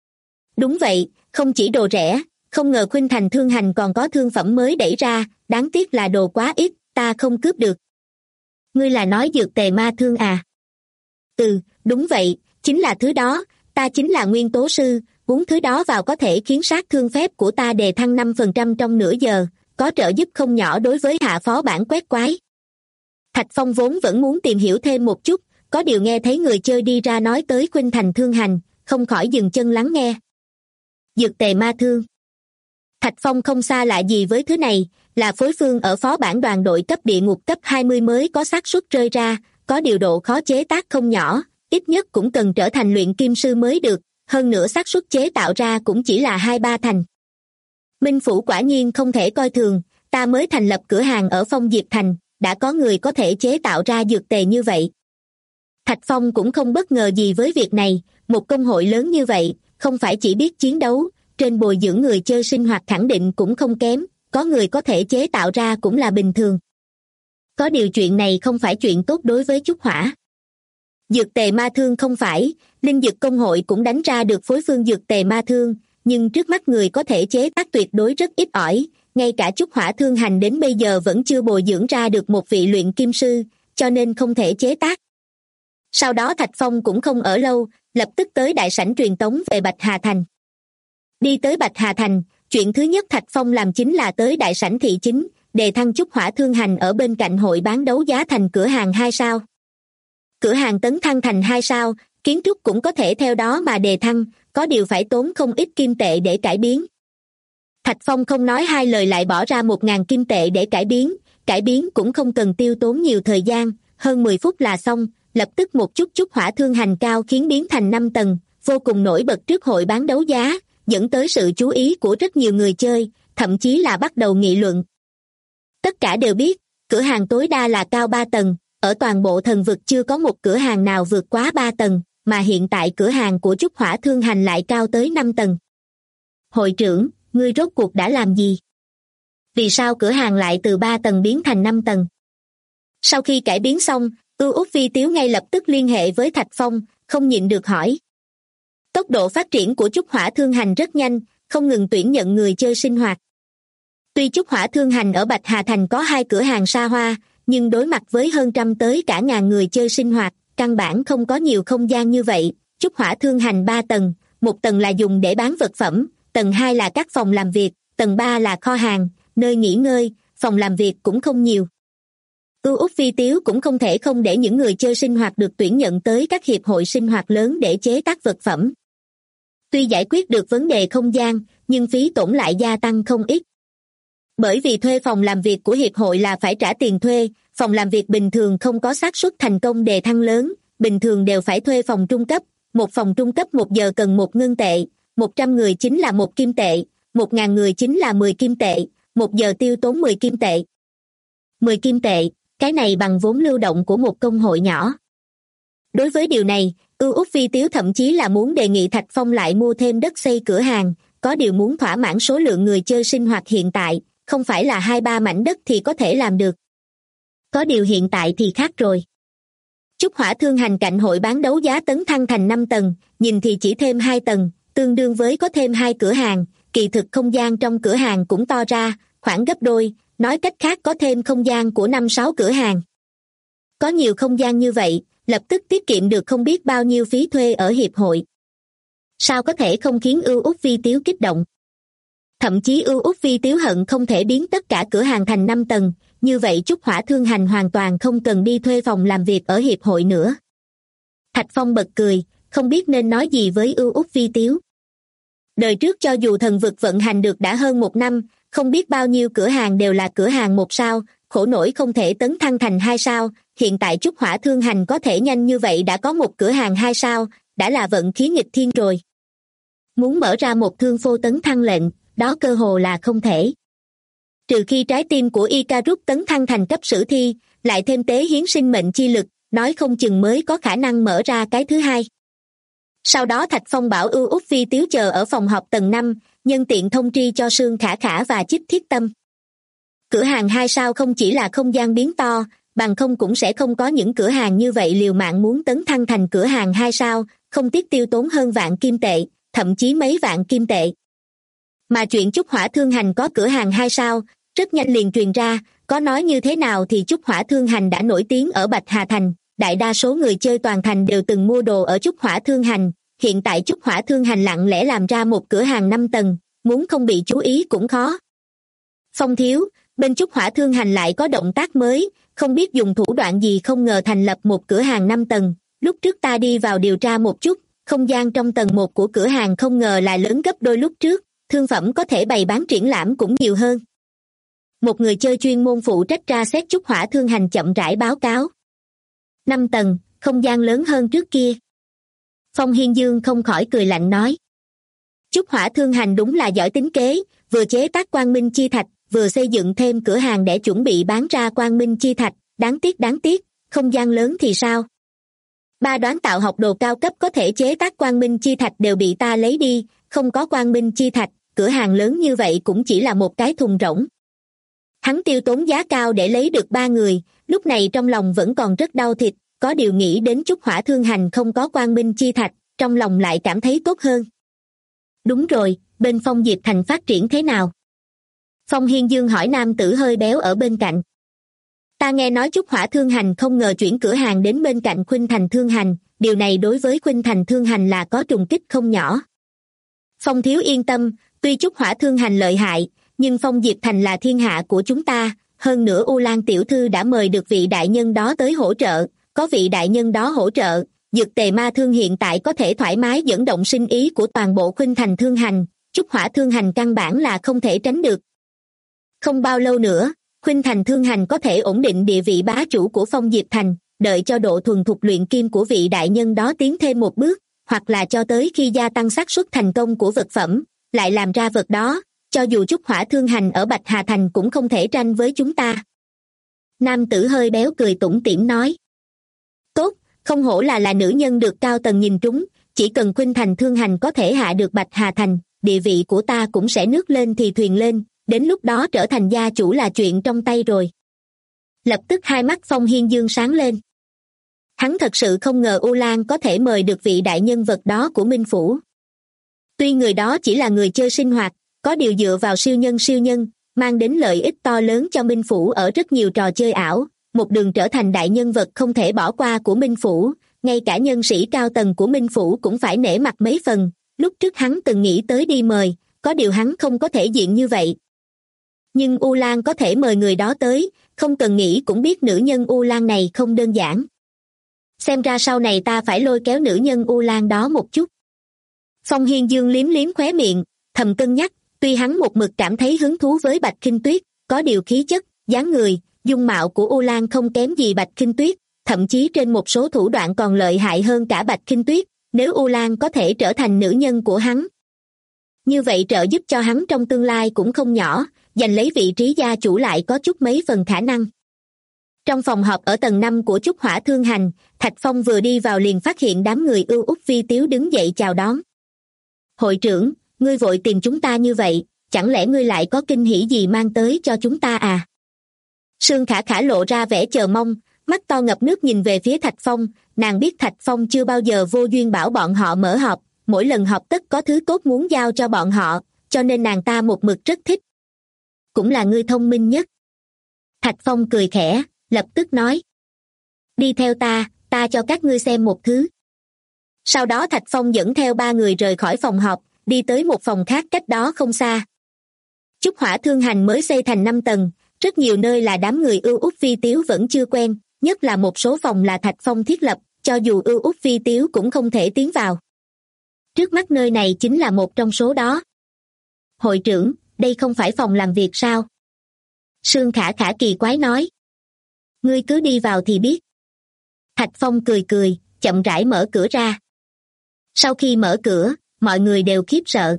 Đúng vậy, không chỉ đồ rẻ, không ngờ Khuynh Thành Thương Hành còn có thương phẩm mới đẩy ra, đáng tiếc là đồ quá ít, ta không cướp được. Ngươi là nói dược tề ma thương à? Ừ, đúng vậy, chính là thứ đó, ta chính là nguyên tố sư, uống thứ đó vào có thể khiến sát thương phép của ta đề thăng 5% trong nửa giờ, có trợ giúp không nhỏ đối với hạ phó bản quét quái. Thạch Phong vốn vẫn muốn tìm hiểu thêm một chút, có điều nghe thấy người chơi đi ra nói tới Khuynh Thành Thương Hành, không khỏi dừng chân lắng nghe. Dược tề ma thương. Thạch Phong không xa lạ gì với thứ này, là phối phương ở phó bản đoàn đội cấp địa ngục cấp 20 mới có xác suất rơi ra, có điều độ khó chế tác không nhỏ, ít nhất cũng cần trở thành luyện kim sư mới được, hơn nữa xác suất chế tạo ra cũng chỉ là 2-3 thành. Minh Phủ quả nhiên không thể coi thường, ta mới thành lập cửa hàng ở Phong Diệp Thành, đã có người có thể chế tạo ra dược tề như vậy. Thạch Phong cũng không bất ngờ gì với việc này, một công hội lớn như vậy, không phải chỉ biết chiến đấu, trên bồi dưỡng người chơi sinh hoạt khẳng định cũng không kém, có người có thể chế tạo ra cũng là bình thường. Có điều chuyện này không phải chuyện tốt đối với Trúc Hỏa. Dược tề ma thương không phải, linh dược công hội cũng đánh ra được phối phương dược tề ma thương, nhưng trước mắt người có thể chế tác tuyệt đối rất ít ỏi, ngay cả Trúc Hỏa Thương Hành đến bây giờ vẫn chưa bồi dưỡng ra được một vị luyện kim sư, cho nên không thể chế tác. Sau đó Thạch Phong cũng không ở lâu, lập tức tới đại sảnh truyền tống về Bạch Hà Thành. Đi tới Bạch Hà Thành, chuyện thứ nhất Thạch Phong làm chính là tới đại sảnh thị chính, đề thăng Trúc Hỏa Thương Hành ở bên cạnh hội bán đấu giá thành cửa hàng 2 sao. Cửa hàng tấn thăng thành 2 sao, kiến trúc cũng có thể theo đó mà đề thăng, có điều phải tốn không ít kim tệ để cải biến. Thạch Phong không nói hai lời lại bỏ ra 1.000 kim tệ để cải biến cũng không cần tiêu tốn nhiều thời gian, hơn 10 phút là xong, lập tức một chút Trúc Hỏa Thương Hành cao khiến biến thành 5 tầng, vô cùng nổi bật trước hội bán đấu giá, dẫn tới sự chú ý của rất nhiều người chơi, thậm chí là bắt đầu nghị luận. Tất cả đều biết, cửa hàng tối đa là cao 3 tầng, ở toàn bộ thần vực chưa có một cửa hàng nào vượt quá 3 tầng, mà hiện tại cửa hàng của Trúc Hỏa Thương Hành lại cao tới 5 tầng. Hội trưởng, ngươi rốt cuộc đã làm gì? Vì sao cửa hàng lại từ 3 tầng biến thành 5 tầng? Sau khi cải biến xong, Út Vi Tiếu ngay lập tức liên hệ với Thạch Phong, không nhịn được hỏi. Tốc độ phát triển của Trúc Hỏa Thương Hành rất nhanh, không ngừng tuyển nhận người chơi sinh hoạt. Tuy Trúc Hỏa Thương Hành ở Bạch Hà Thành có 2 cửa hàng xa hoa, nhưng đối mặt với hơn trăm tới cả ngàn người chơi sinh hoạt, căn bản không có nhiều không gian như vậy. Trúc Hỏa Thương Hành 3 tầng, một tầng là dùng để bán vật phẩm, tầng 2 là các phòng làm việc, tầng 3 là kho hàng, nơi nghỉ ngơi, phòng làm việc cũng không nhiều. Út Vi Tiếu cũng không thể không để những người chơi sinh hoạt được tuyển nhận tới các hiệp hội sinh hoạt lớn để chế tác vật phẩm. Tuy giải quyết được vấn đề không gian, nhưng phí tổn lại gia tăng không ít. Bởi vì thuê phòng làm việc của hiệp hội là phải trả tiền thuê, phòng làm việc bình thường không có xác suất thành công đề thăng lớn, bình thường đều phải thuê phòng trung cấp, một phòng trung cấp 1 giờ cần 1 ngân tệ, 100 người chính là 1 kim tệ, 1.000 người chính là 10 kim tệ, 1 giờ tiêu tốn 10 kim tệ. 10 kim tệ, cái này bằng vốn lưu động của một công hội nhỏ. Đối với điều này, Út Vi Tiếu thậm chí là muốn đề nghị Thạch Phong lại mua thêm đất xây cửa hàng, có điều muốn thỏa mãn số lượng người chơi sinh hoạt hiện tại, không phải là 2-3 mảnh đất thì có thể làm được. Có điều hiện tại thì khác rồi. Trúc Hỏa Thương Hành cạnh hội bán đấu giá tấn thăng thành 5 tầng, nhìn thì chỉ thêm 2 tầng, tương đương với có thêm 2 cửa hàng, kỳ thực không gian trong cửa hàng cũng to ra, khoảng gấp đôi, nói cách khác có thêm không gian của 5-6 cửa hàng. Có nhiều không gian như vậy, lập tức tiết kiệm được không biết bao nhiêu phí thuê ở hiệp hội. Sao có thể không khiến Út Vi Tiếu kích động? Thậm chí Út Vi Tiếu hận không thể biến tất cả cửa hàng thành 5 tầng, như vậy Trúc Hỏa Thương Hành hoàn toàn không cần đi thuê phòng làm việc ở hiệp hội nữa. Thạch Phong bật cười, không biết nên nói gì với Út Vi Tiếu. Đời trước cho dù thần vực vận hành được đã hơn 1 năm, không biết bao nhiêu cửa hàng đều là cửa hàng 1 sao, khổ nổi không thể tấn thăng thành 2 sao, hiện tại Trúc Hỏa Thương Hành có thể nhanh như vậy đã có một cửa hàng 2 sao, đã là vận khí nghịch thiên rồi. Muốn mở ra một thương phô tấn thăng lệnh, đó cơ hồ là không thể. Trừ khi trái tim của Icarus tấn thăng thành cấp sử thi, lại thêm tế hiến sinh mệnh chi lực, nói không chừng mới có khả năng mở ra cái thứ hai. Sau đó Thạch Phong bảo Út Vi Tiếu chờ ở phòng họp tầng 5, nhân tiện thông tri cho Sương Khả Khả và Chích Thiết Tâm. Cửa hàng 2 sao không chỉ là không gian biến to, bằng không cũng sẽ không có những cửa hàng như vậy liều mạng muốn tấn thăng thành cửa hàng 2 sao, không tiếc tiêu tốn hơn vạn kim tệ, thậm chí mấy vạn kim tệ. Mà chuyện Trúc Hỏa Thương Hành có cửa hàng 2 sao, rất nhanh liền truyền ra, có nói như thế nào thì Trúc Hỏa Thương Hành đã nổi tiếng ở Bạch Hà Thành, đại đa số người chơi toàn thành đều từng mua đồ ở Trúc Hỏa Thương Hành, hiện tại Trúc Hỏa Thương Hành lặng lẽ làm ra một cửa hàng 5 tầng, muốn không bị chú ý cũng khó. Phong thiếu, bên Trúc Hỏa Thương Hành lại có động tác mới, không biết dùng thủ đoạn gì không ngờ thành lập một cửa hàng 5 tầng, lúc trước ta đi vào điều tra một chút, không gian trong tầng 1 của cửa hàng không ngờ là lớn gấp đôi lúc trước, thương phẩm có thể bày bán triển lãm cũng nhiều hơn. Một người chơi chuyên môn phụ trách tra xét trúc hỏa thương hành chậm rãi báo cáo. 5 tầng, không gian lớn hơn trước kia. Phong Hiên Dương không khỏi cười lạnh nói. Trúc hỏa thương hành đúng là giỏi tính kế, vừa chế tác quang minh chi thạch, vừa xây dựng thêm cửa hàng để chuẩn bị bán ra quang minh chi thạch. Đáng tiếc, không gian lớn thì sao? 3 đoán tạo học đồ cao cấp có thể chế tác quang minh chi thạch đều bị ta lấy đi, không có quang minh chi thạch, cửa hàng lớn như vậy cũng chỉ là một cái thùng rỗng. Hắn tiêu tốn giá cao để lấy được 3 người, lúc này trong lòng vẫn còn rất đau thịt, có điều nghĩ đến trúc hỏa thương hành không có quang minh chi thạch, trong lòng lại cảm thấy tốt hơn. Đúng rồi, bên Phong Diệp Thành phát triển thế nào? Phong Hiên Dương hỏi nam tử hơi béo ở bên cạnh. Ta nghe nói trúc hỏa thương hành không ngờ chuyển cửa hàng đến bên cạnh Khuynh Thành thương hành, điều này đối với Khuynh Thành thương hành là có trùng kích không nhỏ. Phong thiếu yên tâm, tuy trúc hỏa thương hành lợi hại, nhưng Phong Diệp Thành là thiên hạ của chúng ta, hơn nữa U Lan tiểu thư đã mời được vị đại nhân đó tới hỗ trợ, có vị đại nhân đó hỗ trợ, dược tề ma thương hiện tại có thể thoải mái dẫn động sinh ý của toàn bộ Khuynh Thành thương hành, trúc hỏa thương hành căn bản là không thể tránh được. Không bao lâu nữa, Khuynh Thành thương hành có thể ổn định địa vị bá chủ của Phong Diệp Thành, đợi cho độ thuần thục luyện kim của vị đại nhân đó tiến thêm một bước, hoặc là cho tới khi gia tăng xác suất thành công của vật phẩm, lại làm ra vật đó, cho dù trúc hỏa thương hành ở Bạch Hà Thành cũng không thể tranh với chúng ta. Nam tử hơi béo cười tủm tỉm nói. Tốt, không hổ là nữ nhân được cao tầng nhìn trúng, chỉ cần Khuynh Thành thương hành có thể hạ được Bạch Hà Thành, địa vị của ta cũng sẽ nước lên thì thuyền lên, đến lúc đó trở thành gia chủ là chuyện trong tay rồi. Lập tức hai mắt Phong Hiên Dương sáng lên. Hắn thật sự không ngờ U Lan có thể mời được vị đại nhân vật đó của Minh Phủ. Tuy người đó chỉ là người chơi sinh hoạt, có điều dựa vào siêu nhân, mang đến lợi ích to lớn cho Minh Phủ ở rất nhiều trò chơi ảo, một đường trở thành đại nhân vật không thể bỏ qua của Minh Phủ, ngay cả nhân sĩ cao tầng của Minh Phủ cũng phải nể mặt mấy phần, lúc trước hắn từng nghĩ tới đi mời, có điều hắn không có thể diện như vậy. Nhưng U Lan có thể mời người đó tới, không cần nghĩ cũng biết nữ nhân U Lan này không đơn giản. Xem ra sau này ta phải lôi kéo nữ nhân U Lan đó một chút. Phong Hiên Dương liếm liếm khóe miệng, thầm cân nhắc, tuy hắn một mực cảm thấy hứng thú với Bạch Khinh Tuyết, có điều khí chất, dáng người, dung mạo của U Lan không kém gì Bạch Khinh Tuyết, thậm chí trên một số thủ đoạn còn lợi hại hơn cả Bạch Khinh Tuyết, nếu U Lan có thể trở thành nữ nhân của hắn. Như vậy trợ giúp cho hắn trong tương lai cũng không nhỏ, giành lấy vị trí gia chủ lại có chút mấy phần khả năng. Trong phòng họp ở tầng 5 của trúc hỏa thương hành, Thạch Phong vừa đi vào liền phát hiện đám người ưu út vi tiếu đứng dậy chào đón. Hội trưởng, ngươi vội tìm chúng ta như vậy, chẳng lẽ ngươi lại có kinh hỉ gì mang tới cho chúng ta à? Sương Khả Khả lộ ra vẻ chờ mong, mắt to ngập nước nhìn về phía Thạch Phong, nàng biết Thạch Phong chưa bao giờ vô duyên bảo bọn họ mở họp, mỗi lần họp tất có thứ tốt muốn giao cho bọn họ, cho nên nàng ta một mực rất thích. Cũng là ngươi thông minh nhất. Thạch Phong cười khẽ, lập tức nói. Đi theo ta cho các ngươi xem một thứ. Sau đó Thạch Phong dẫn theo 3 người rời khỏi phòng họp, đi tới một phòng khác cách đó không xa. Trúc hỏa thương hành mới xây thành 5 tầng, rất nhiều nơi là đám người ưu út vi tiếu vẫn chưa quen, nhất là một số phòng là Thạch Phong thiết lập, cho dù ưu út vi tiếu cũng không thể tiến vào. Trước mắt nơi này chính là một trong số đó. Hội trưởng, đây không phải phòng làm việc sao? Sương Khả Khả kỳ quái nói. Ngươi cứ đi vào thì biết. Thạch Phong cười, chậm rãi mở cửa ra. Sau khi mở cửa, mọi người đều khiếp sợ.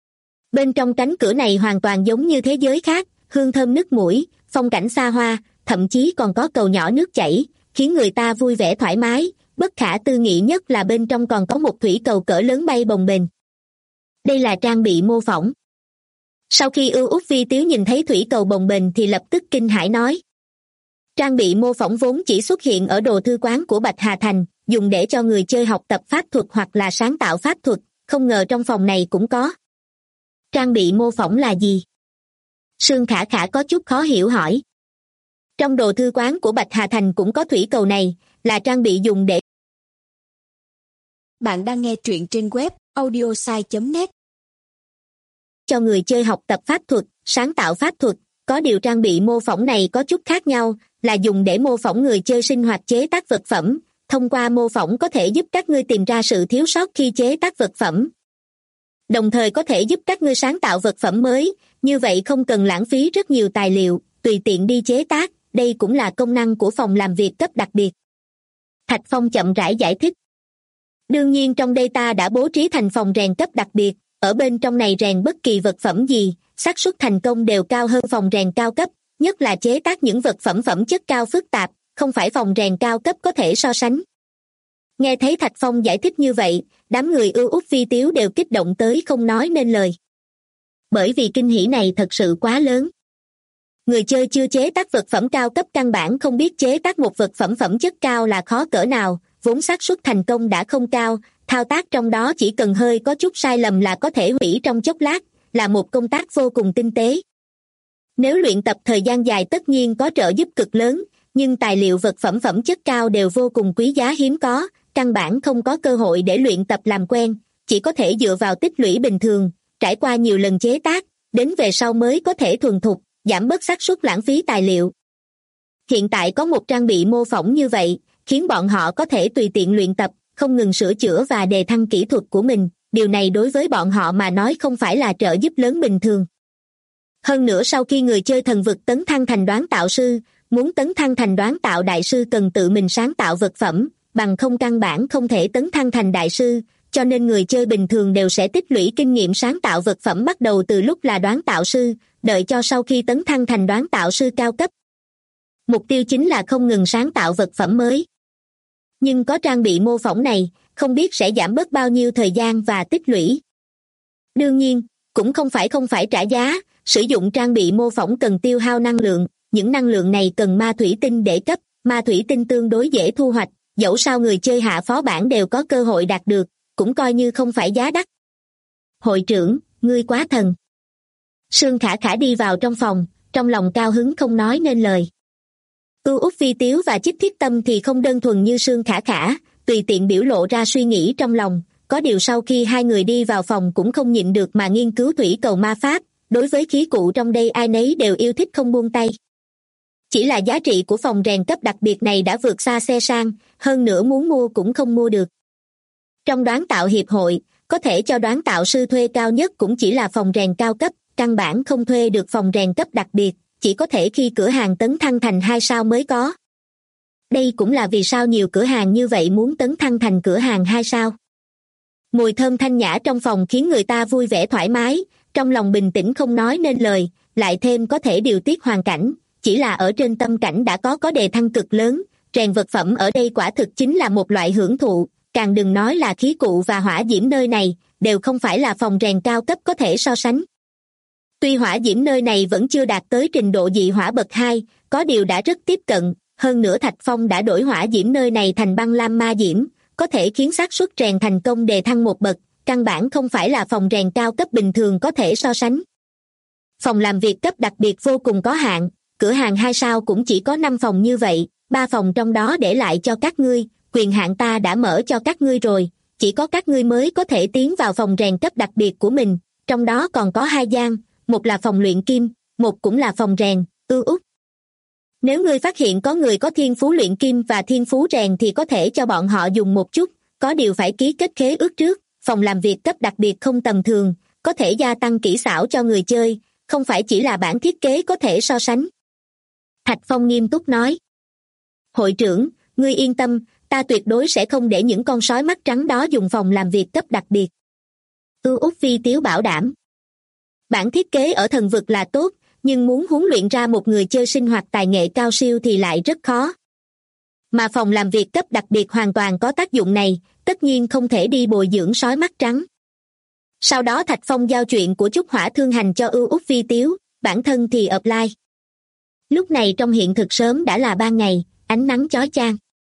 Bên trong cánh cửa này hoàn toàn giống như thế giới khác, hương thơm nức mũi, phong cảnh xa hoa, thậm chí còn có cầu nhỏ nước chảy, khiến người ta vui vẻ thoải mái, bất khả tư nghị nhất là bên trong còn có một thủy cầu cỡ lớn bay bồng bềnh. Đây là trang bị mô phỏng. Sau khi ưu út vi tiếu nhìn thấy thủy cầu bồng bềnh thì lập tức kinh hãi nói. Trang bị mô phỏng vốn chỉ xuất hiện ở đồ thư quán của Bạch Hà Thành, dùng để cho người chơi học tập pháp thuật hoặc là sáng tạo pháp thuật, không ngờ trong phòng này cũng có. Trang bị mô phỏng là gì? Sương Khả Khả có chút khó hiểu hỏi. Trong đồ thư quán của Bạch Hà Thành cũng có thủy cầu này, là trang bị dùng để... Bạn đang nghe truyện trên web audiosai.net. Cho người chơi học tập pháp thuật, sáng tạo pháp thuật, có điều trang bị mô phỏng này có chút khác nhau, là dùng để mô phỏng người chơi sinh hoạt chế tác vật phẩm, thông qua mô phỏng có thể giúp các ngươi tìm ra sự thiếu sót khi chế tác vật phẩm. Đồng thời có thể giúp các ngươi sáng tạo vật phẩm mới, như vậy không cần lãng phí rất nhiều tài liệu, tùy tiện đi chế tác, đây cũng là công năng của phòng làm việc cấp đặc biệt. Thạch Phong chậm rãi giải thích. Đương nhiên trong đây ta đã bố trí thành phòng rèn cấp đặc biệt, ở bên trong này rèn bất kỳ vật phẩm gì, xác suất thành công đều cao hơn phòng rèn cao cấp, nhất là chế tác những vật phẩm phẩm chất cao phức tạp, không phải phòng rèn cao cấp có thể so sánh. Nghe thấy Thạch Phong giải thích như vậy, đám người ưu út phi tiếu đều kích động tới không nói nên lời. Bởi vì kinh hỉ này thật sự quá lớn. Người chơi chưa chế tác vật phẩm cao cấp căn bản không biết chế tác một vật phẩm phẩm chất cao là khó cỡ nào, vốn xác suất thành công đã không cao, thao tác trong đó chỉ cần hơi có chút sai lầm là có thể hủy trong chốc lát, là một công tác vô cùng tinh tế. Nếu luyện tập thời gian dài tất nhiên có trợ giúp cực lớn, nhưng tài liệu vật phẩm phẩm chất cao đều vô cùng quý giá hiếm có, căn bản không có cơ hội để luyện tập làm quen, chỉ có thể dựa vào tích lũy bình thường, trải qua nhiều lần chế tác, đến về sau mới có thể thuần thục, giảm bớt xác suất lãng phí tài liệu. Hiện tại có một trang bị mô phỏng như vậy, khiến bọn họ có thể tùy tiện luyện tập, không ngừng sửa chữa và đề thăng kỹ thuật của mình, điều này đối với bọn họ mà nói không phải là trợ giúp lớn bình thường. Hơn nữa sau khi người chơi thần vực tấn thăng thành đoán tạo sư, muốn tấn thăng thành đoán tạo đại sư cần tự mình sáng tạo vật phẩm, bằng không căn bản không thể tấn thăng thành đại sư, cho nên người chơi bình thường đều sẽ tích lũy kinh nghiệm sáng tạo vật phẩm bắt đầu từ lúc là đoán tạo sư, đợi cho sau khi tấn thăng thành đoán tạo sư cao cấp. Mục tiêu chính là không ngừng sáng tạo vật phẩm mới. Nhưng có trang bị mô phỏng này, không biết sẽ giảm bớt bao nhiêu thời gian và tích lũy. Đương nhiên, cũng không phải trả giá, sử dụng trang bị mô phỏng cần tiêu hao năng lượng, những năng lượng này cần ma thủy tinh để cấp, ma thủy tinh tương đối dễ thu hoạch, dẫu sao người chơi hạ phó bản đều có cơ hội đạt được, cũng coi như không phải giá đắt. Hội trưởng, ngươi quá thần. Sương Khả Khả đi vào trong phòng, trong lòng cao hứng không nói nên lời. Ưu Út Phi Tiếu và Chích Thiết Tâm thì không đơn thuần như Sương Khả Khả, tùy tiện biểu lộ ra suy nghĩ trong lòng, có điều sau khi hai người đi vào phòng cũng không nhịn được mà nghiên cứu thủy cầu ma pháp, đối với khí cụ trong đây ai nấy đều yêu thích không buông tay. Chỉ là giá trị của phòng rèn cấp đặc biệt này đã vượt xa xe sang, hơn nữa muốn mua cũng không mua được. Trong đoán tạo hiệp hội, có thể cho đoán tạo sư thuê cao nhất cũng chỉ là phòng rèn cao cấp, căn bản không thuê được phòng rèn cấp đặc biệt, chỉ có thể khi cửa hàng tấn thăng thành 2 sao mới có. Đây cũng là vì sao nhiều cửa hàng như vậy muốn tấn thăng thành cửa hàng 2 sao. Mùi thơm thanh nhã trong phòng khiến người ta vui vẻ thoải mái, trong lòng bình tĩnh không nói nên lời, lại thêm có thể điều tiết hoàn cảnh, chỉ là ở trên tâm cảnh đã có đề thăng cực lớn, rèn vật phẩm ở đây quả thực chính là một loại hưởng thụ, càng đừng nói là khí cụ và hỏa diễm nơi này, đều không phải là phòng rèn cao cấp có thể so sánh. Tuy hỏa diễm nơi này vẫn chưa đạt tới trình độ dị hỏa bậc 2, có điều đã rất tiếp cận, hơn nữa Thạch Phong đã đổi hỏa diễm nơi này thành băng lam ma diễm, có thể khiến xác suất rèn thành công đề thăng một bậc, căn bản không phải là phòng rèn cao cấp bình thường có thể so sánh. Phòng làm việc cấp đặc biệt vô cùng có hạn, cửa hàng 2 sao cũng chỉ có 5 phòng như vậy, 3 phòng trong đó để lại cho các ngươi, quyền hạn ta đã mở cho các ngươi rồi, chỉ có các ngươi mới có thể tiến vào phòng rèn cấp đặc biệt của mình, trong đó còn có 2 gian, một là phòng luyện kim, một cũng là phòng rèn, Ưu Út. Nếu ngươi phát hiện có người có thiên phú luyện kim và thiên phú rèn thì có thể cho bọn họ dùng một chút, có điều phải ký kết khế ước trước, phòng làm việc cấp đặc biệt không tầm thường, có thể gia tăng kỹ xảo cho người chơi, không phải chỉ là bản thiết kế có thể so sánh. Thạch Phong nghiêm túc nói. Hội trưởng, ngươi yên tâm, ta tuyệt đối sẽ không để những con sói mắt trắng đó dùng phòng làm việc cấp đặc biệt. Ưu Út Phi Tiếu bảo đảm. Bản thiết kế ở thần vực là tốt, nhưng muốn huấn luyện ra một người chơi sinh hoạt tài nghệ cao siêu thì lại rất khó. Mà phòng làm việc cấp đặc biệt hoàn toàn có tác dụng này, tất nhiên không thể đi bồi dưỡng sói mắt trắng. Sau đó Thạch Phong giao chuyện của Trúc Hỏa Thương Hành cho Ưu Út Phi Tiếu, bản thân thì apply. Lúc này trong hiện thực sớm đã là ban ngày, ánh nắng chói chang.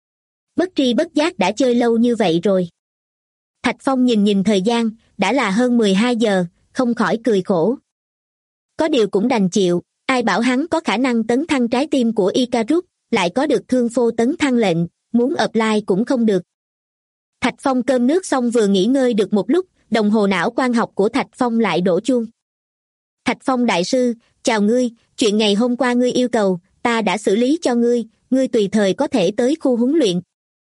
Bất tri bất giác đã chơi lâu như vậy rồi. Thạch Phong nhìn thời gian, đã là hơn 12 giờ, không khỏi cười khổ. Có điều cũng đành chịu, ai bảo hắn có khả năng tấn thăng trái tim của Icarus, lại có được thương phô tấn thăng lệnh, muốn apply cũng không được. Thạch Phong cơm nước xong vừa nghỉ ngơi được một lúc, đồng hồ não quan học của Thạch Phong lại đổ chuông. Thạch Phong đại sư, chào ngươi, chuyện ngày hôm qua ngươi yêu cầu, ta đã xử lý cho ngươi, ngươi tùy thời có thể tới khu huấn luyện.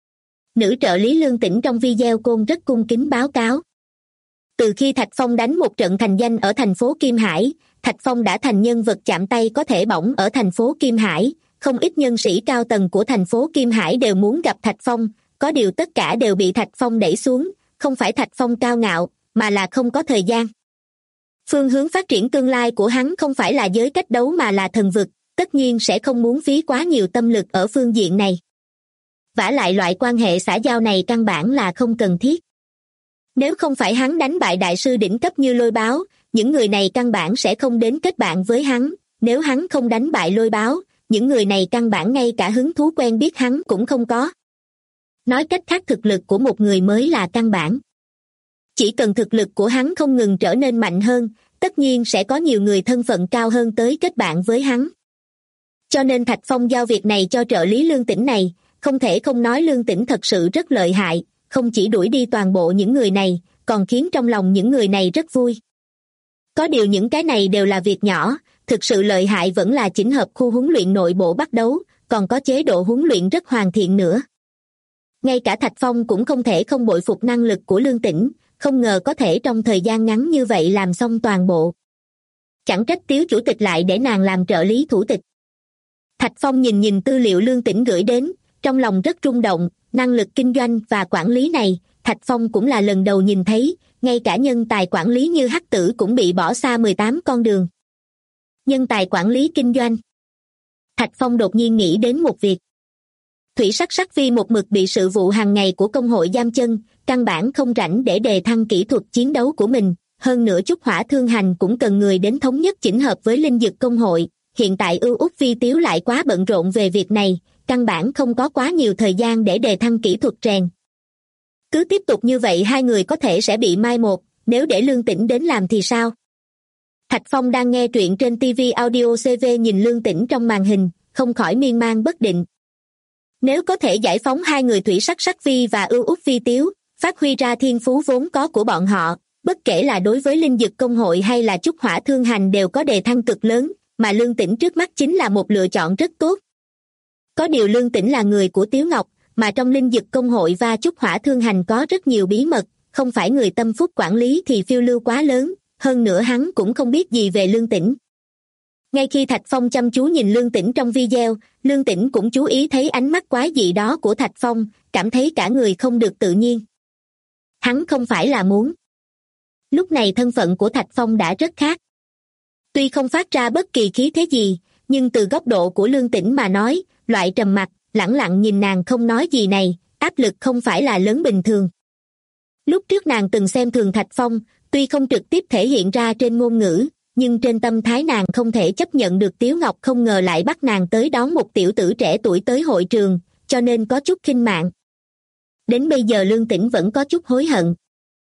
Nữ trợ lý Lương Tĩnh trong video call rất cung kính báo cáo. Từ khi Thạch Phong đánh một trận thành danh ở thành phố Kim Hải, Thạch Phong đã thành nhân vật chạm tay có thể bỏng ở thành phố Kim Hải, không ít nhân sĩ cao tầng của thành phố Kim Hải đều muốn gặp Thạch Phong, có điều tất cả đều bị Thạch Phong đẩy xuống, không phải Thạch Phong cao ngạo, mà là không có thời gian. Phương hướng phát triển tương lai của hắn không phải là giới cách đấu mà là thần vực, tất nhiên sẽ không muốn phí quá nhiều tâm lực ở phương diện này. Vả lại loại quan hệ xã giao này căn bản là không cần thiết. Nếu không phải hắn đánh bại đại sư đỉnh cấp như Lôi Báo, những người này căn bản sẽ không đến kết bạn với hắn. Nếu hắn không đánh bại Lôi Báo, những người này căn bản ngay cả hứng thú quen biết hắn cũng không có. Nói cách khác, thực lực của một người mới là căn bản. Chỉ cần thực lực của hắn không ngừng trở nên mạnh hơn, tất nhiên sẽ có nhiều người thân phận cao hơn tới kết bạn với hắn. Cho nên Thạch Phong giao việc này cho trợ lý Lương Tĩnh này, không thể không nói Lương Tĩnh thật sự rất lợi hại, không chỉ đuổi đi toàn bộ những người này, còn khiến trong lòng những người này rất vui. Có điều những cái này đều là việc nhỏ, thực sự lợi hại vẫn là chỉnh hợp khu huấn luyện nội bộ bắt đấu, còn có chế độ huấn luyện rất hoàn thiện nữa. Ngay cả Thạch Phong cũng không thể không bội phục năng lực của Lương Tĩnh, không ngờ có thể trong thời gian ngắn như vậy làm xong toàn bộ. Chẳng trách Tiếu chủ tịch lại để nàng làm trợ lý thủ tịch. Thạch Phong nhìn tư liệu Lương Tĩnh gửi đến, trong lòng rất rung động, năng lực kinh doanh và quản lý này, Thạch Phong cũng là lần đầu nhìn thấy, ngay cả nhân tài quản lý như Hắc Tử cũng bị bỏ xa 18 con đường. Nhân tài quản lý kinh doanh. Thạch Phong đột nhiên nghĩ đến một việc. Thủy Sắc Sắc Vi một mực bị sự vụ hàng ngày của công hội giam chân, căn bản không rảnh để đề thăng kỹ thuật chiến đấu của mình, hơn nữa Trúc Hỏa Thương Hành cũng cần người đến thống nhất chỉnh hợp với linh dực công hội, hiện tại Ưu Úc Vi Tiếu lại quá bận rộn về việc này, căn bản không có quá nhiều thời gian để đề thăng kỹ thuật rèn. Cứ tiếp tục như vậy hai người có thể sẽ bị mai một, nếu để Lương Tĩnh đến làm thì sao? Thạch Phong đang nghe truyện trên TV Audio CV, nhìn Lương Tĩnh trong màn hình, không khỏi miên man bất định. Nếu có thể giải phóng hai người Thủy Sắc Sắc Vi và Ưu Úc Vi Tiếu, phát huy ra thiên phú vốn có của bọn họ, bất kể là đối với linh dực công hội hay là Trúc Hỏa Thương Hành đều có đề thăng cực lớn, mà Lương Tĩnh trước mắt chính là một lựa chọn rất tốt. Có điều Lương Tĩnh là người của Tiếu Ngọc, mà trong linh dực công hội và Trúc Hỏa Thương Hành có rất nhiều bí mật, không phải người tâm phúc quản lý thì phiêu lưu quá lớn, hơn nữa hắn cũng không biết gì về Lương Tĩnh. Ngay khi Thạch Phong chăm chú nhìn Lương Tĩnh trong video, Lương Tĩnh cũng chú ý thấy ánh mắt quái dị đó của Thạch Phong, cảm thấy cả người không được tự nhiên. Hắn không phải là muốn. Lúc này thân phận của Thạch Phong đã rất khác. Tuy không phát ra bất kỳ khí thế gì, nhưng từ góc độ của Lương Tĩnh mà nói, loại trầm mặc, lẳng lặng nhìn nàng không nói gì này, áp lực không phải là lớn bình thường. Lúc trước nàng từng xem thường Thạch Phong, tuy không trực tiếp thể hiện ra trên ngôn ngữ, nhưng trên tâm thái nàng không thể chấp nhận được Tiếu Ngọc không ngờ lại bắt nàng tới đón một tiểu tử trẻ tuổi tới hội trường, cho nên có chút khinh mạn. Đến bây giờ Lương Tĩnh vẫn có chút hối hận.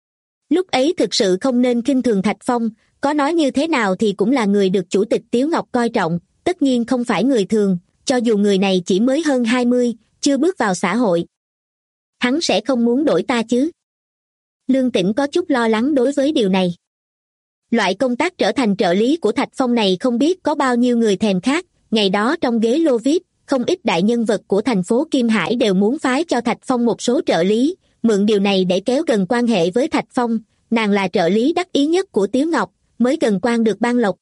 Lúc ấy thực sự không nên khinh thường Thạch Phong, có nói như thế nào thì cũng là người được chủ tịch Tiếu Ngọc coi trọng, tất nhiên không phải người thường, cho dù người này chỉ mới hơn 20, chưa bước vào xã hội. Hắn sẽ không muốn đổi ta chứ? Lương Tĩnh có chút lo lắng đối với điều này. Loại công tác trở thành trợ lý của Thạch Phong này không biết có bao nhiêu người thèm khát, ngày đó trong ghế lô VIP, không ít đại nhân vật của thành phố Kim Hải đều muốn phái cho Thạch Phong một số trợ lý, mượn điều này để kéo gần quan hệ với Thạch Phong, nàng là trợ lý đắc ý nhất của Tiếu Ngọc, mới gần quan được ban lộc.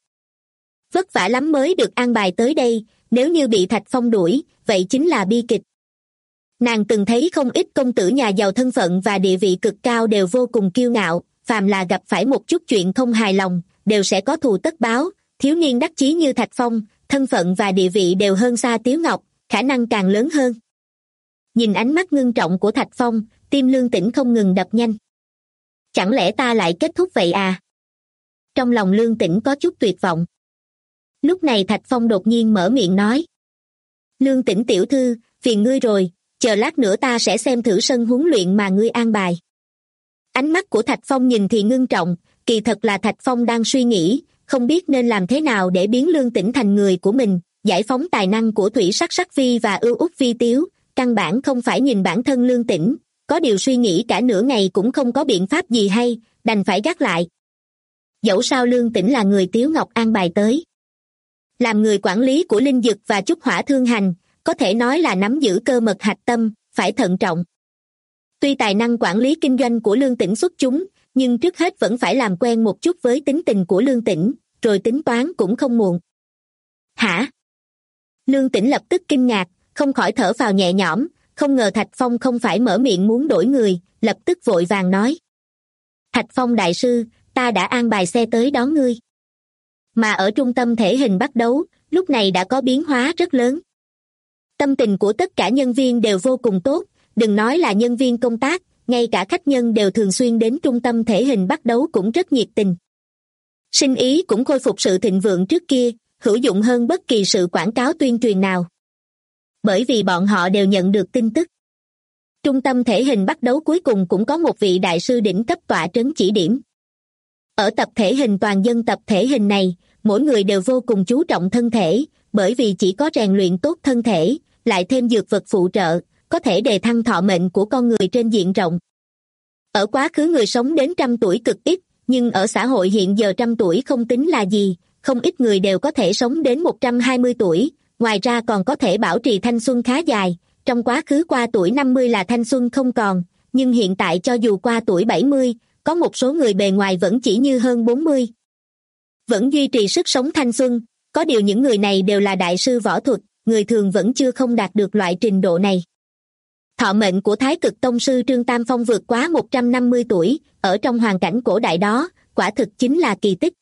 Vất vả lắm mới được an bài tới đây, nếu như bị Thạch Phong đuổi, vậy chính là bi kịch. Nàng từng thấy không ít công tử nhà giàu thân phận và địa vị cực cao đều vô cùng kiêu ngạo, phàm là gặp phải một chút chuyện không hài lòng, đều sẽ có thù tất báo, thiếu niên đắc chí như Thạch Phong, thân phận và địa vị đều hơn xa Tiếu Ngọc, khả năng càng lớn hơn. Nhìn ánh mắt ngưng trọng của Thạch Phong, tim Lương Tĩnh không ngừng đập nhanh. Chẳng lẽ ta lại kết thúc vậy à? Trong lòng Lương Tĩnh có chút tuyệt vọng. Lúc này Thạch Phong đột nhiên mở miệng nói. Lương Tĩnh tiểu thư, phiền ngươi rồi, chờ lát nữa ta sẽ xem thử sân huấn luyện mà ngươi an bài. Ánh mắt của Thạch Phong nhìn thì ngưng trọng, kỳ thật là Thạch Phong đang suy nghĩ, không biết nên làm thế nào để biến Lương Tĩnh thành người của mình, giải phóng tài năng của Thủy Sắc Sắc Vi và Ưu Úc Vi Tiếu, căn bản không phải nhìn bản thân Lương Tĩnh, có điều suy nghĩ cả nửa ngày cũng không có biện pháp gì hay, đành phải gác lại. Dẫu sao Lương Tĩnh là người Tiếu Ngọc an bài tới. Làm người quản lý của linh dực và Trúc Hỏa Thương Hành, có thể nói là nắm giữ cơ mật hạch tâm, phải thận trọng. Tuy tài năng quản lý kinh doanh của Lương Tĩnh xuất chúng, nhưng trước hết vẫn phải làm quen một chút với tính tình của Lương Tĩnh, rồi tính toán cũng không muộn. Hả? Lương Tĩnh lập tức kinh ngạc, không khỏi thở phào nhẹ nhõm, không ngờ Thạch Phong không phải mở miệng muốn đổi người, lập tức vội vàng nói. Thạch Phong đại sư, ta đã an bài xe tới đón ngươi. Mà ở trung tâm thể hình bắt đấu, lúc này đã có biến hóa rất lớn. Tâm tình của tất cả nhân viên đều vô cùng tốt, đừng nói là nhân viên công tác, ngay cả khách nhân đều thường xuyên đến trung tâm thể hình bắt đấu cũng rất nhiệt tình. Sinh ý cũng khôi phục sự thịnh vượng trước kia, hữu dụng hơn bất kỳ sự quảng cáo tuyên truyền nào. Bởi vì bọn họ đều nhận được tin tức. Trung tâm thể hình bắt đấu cuối cùng cũng có một vị đại sư đỉnh cấp tọa trấn chỉ điểm. Ở tập thể hình toàn dân tập thể hình này, mỗi người đều vô cùng chú trọng thân thể, bởi vì chỉ có rèn luyện tốt thân thể, lại thêm dược vật phụ trợ, có thể đề thăng thọ mệnh của con người trên diện rộng. Ở quá khứ người sống đến 100 tuổi cực ít, nhưng ở xã hội hiện giờ 100 tuổi không tính là gì, không ít người đều có thể sống đến 120 tuổi, ngoài ra còn có thể bảo trì thanh xuân khá dài. Trong quá khứ qua tuổi 50 là thanh xuân không còn, nhưng hiện tại cho dù qua tuổi 70, có một số người bề ngoài vẫn chỉ như hơn 40. Vẫn duy trì sức sống thanh xuân, có điều những người này đều là đại sư võ thuật, người thường vẫn chưa không đạt được loại trình độ này. Thọ mệnh của Thái Cực Tông sư Trương Tam Phong vượt quá 150 tuổi, ở trong hoàn cảnh cổ đại đó, quả thực chính là kỳ tích.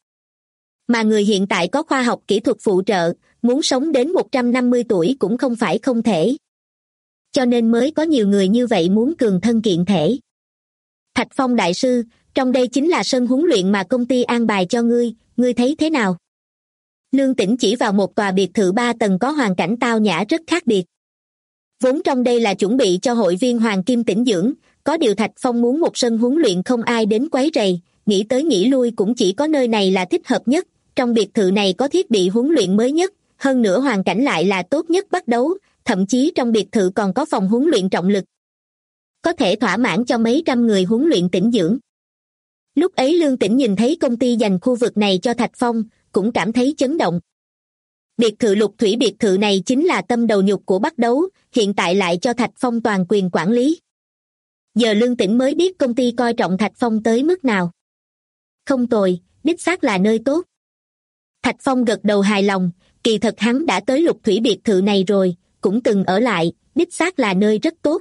Mà người hiện tại có khoa học kỹ thuật phụ trợ, muốn sống đến 150 tuổi cũng không phải không thể. Cho nên mới có nhiều người như vậy muốn cường thân kiện thể. Thạch Phong đại sư, trong đây chính là sân huấn luyện mà công ty an bài cho ngươi thấy thế nào? Lương Tĩnh chỉ vào một tòa biệt thự 3 tầng có hoàn cảnh tao nhã rất khác biệt. Vốn trong đây là chuẩn bị cho hội viên Hoàng Kim tĩnh dưỡng, có điều Thạch Phong muốn một sân huấn luyện không ai đến quấy rầy, nghĩ tới nghĩ lui cũng chỉ có nơi này là thích hợp nhất. Trong biệt thự này có thiết bị huấn luyện mới nhất, hơn nữa hoàn cảnh lại là tốt nhất bắt đấu, thậm chí trong biệt thự còn có phòng huấn luyện trọng lực. Có thể thỏa mãn cho mấy trăm người huấn luyện tĩnh dưỡng. Lúc ấy Lương Tĩnh nhìn thấy công ty dành khu vực này cho Thạch Phong, cũng cảm thấy chấn động. Biệt thự Lục Thủy biệt thự này chính là tâm đầu nhục của bắt đấu, hiện tại lại cho Thạch Phong toàn quyền quản lý. Giờ Lương Tĩnh mới biết công ty coi trọng Thạch Phong tới mức nào. Không tồi, đích xác là nơi tốt. Thạch Phong gật đầu hài lòng, kỳ thật hắn đã tới Lục Thủy biệt thự này rồi, cũng từng ở lại, đích xác là nơi rất tốt.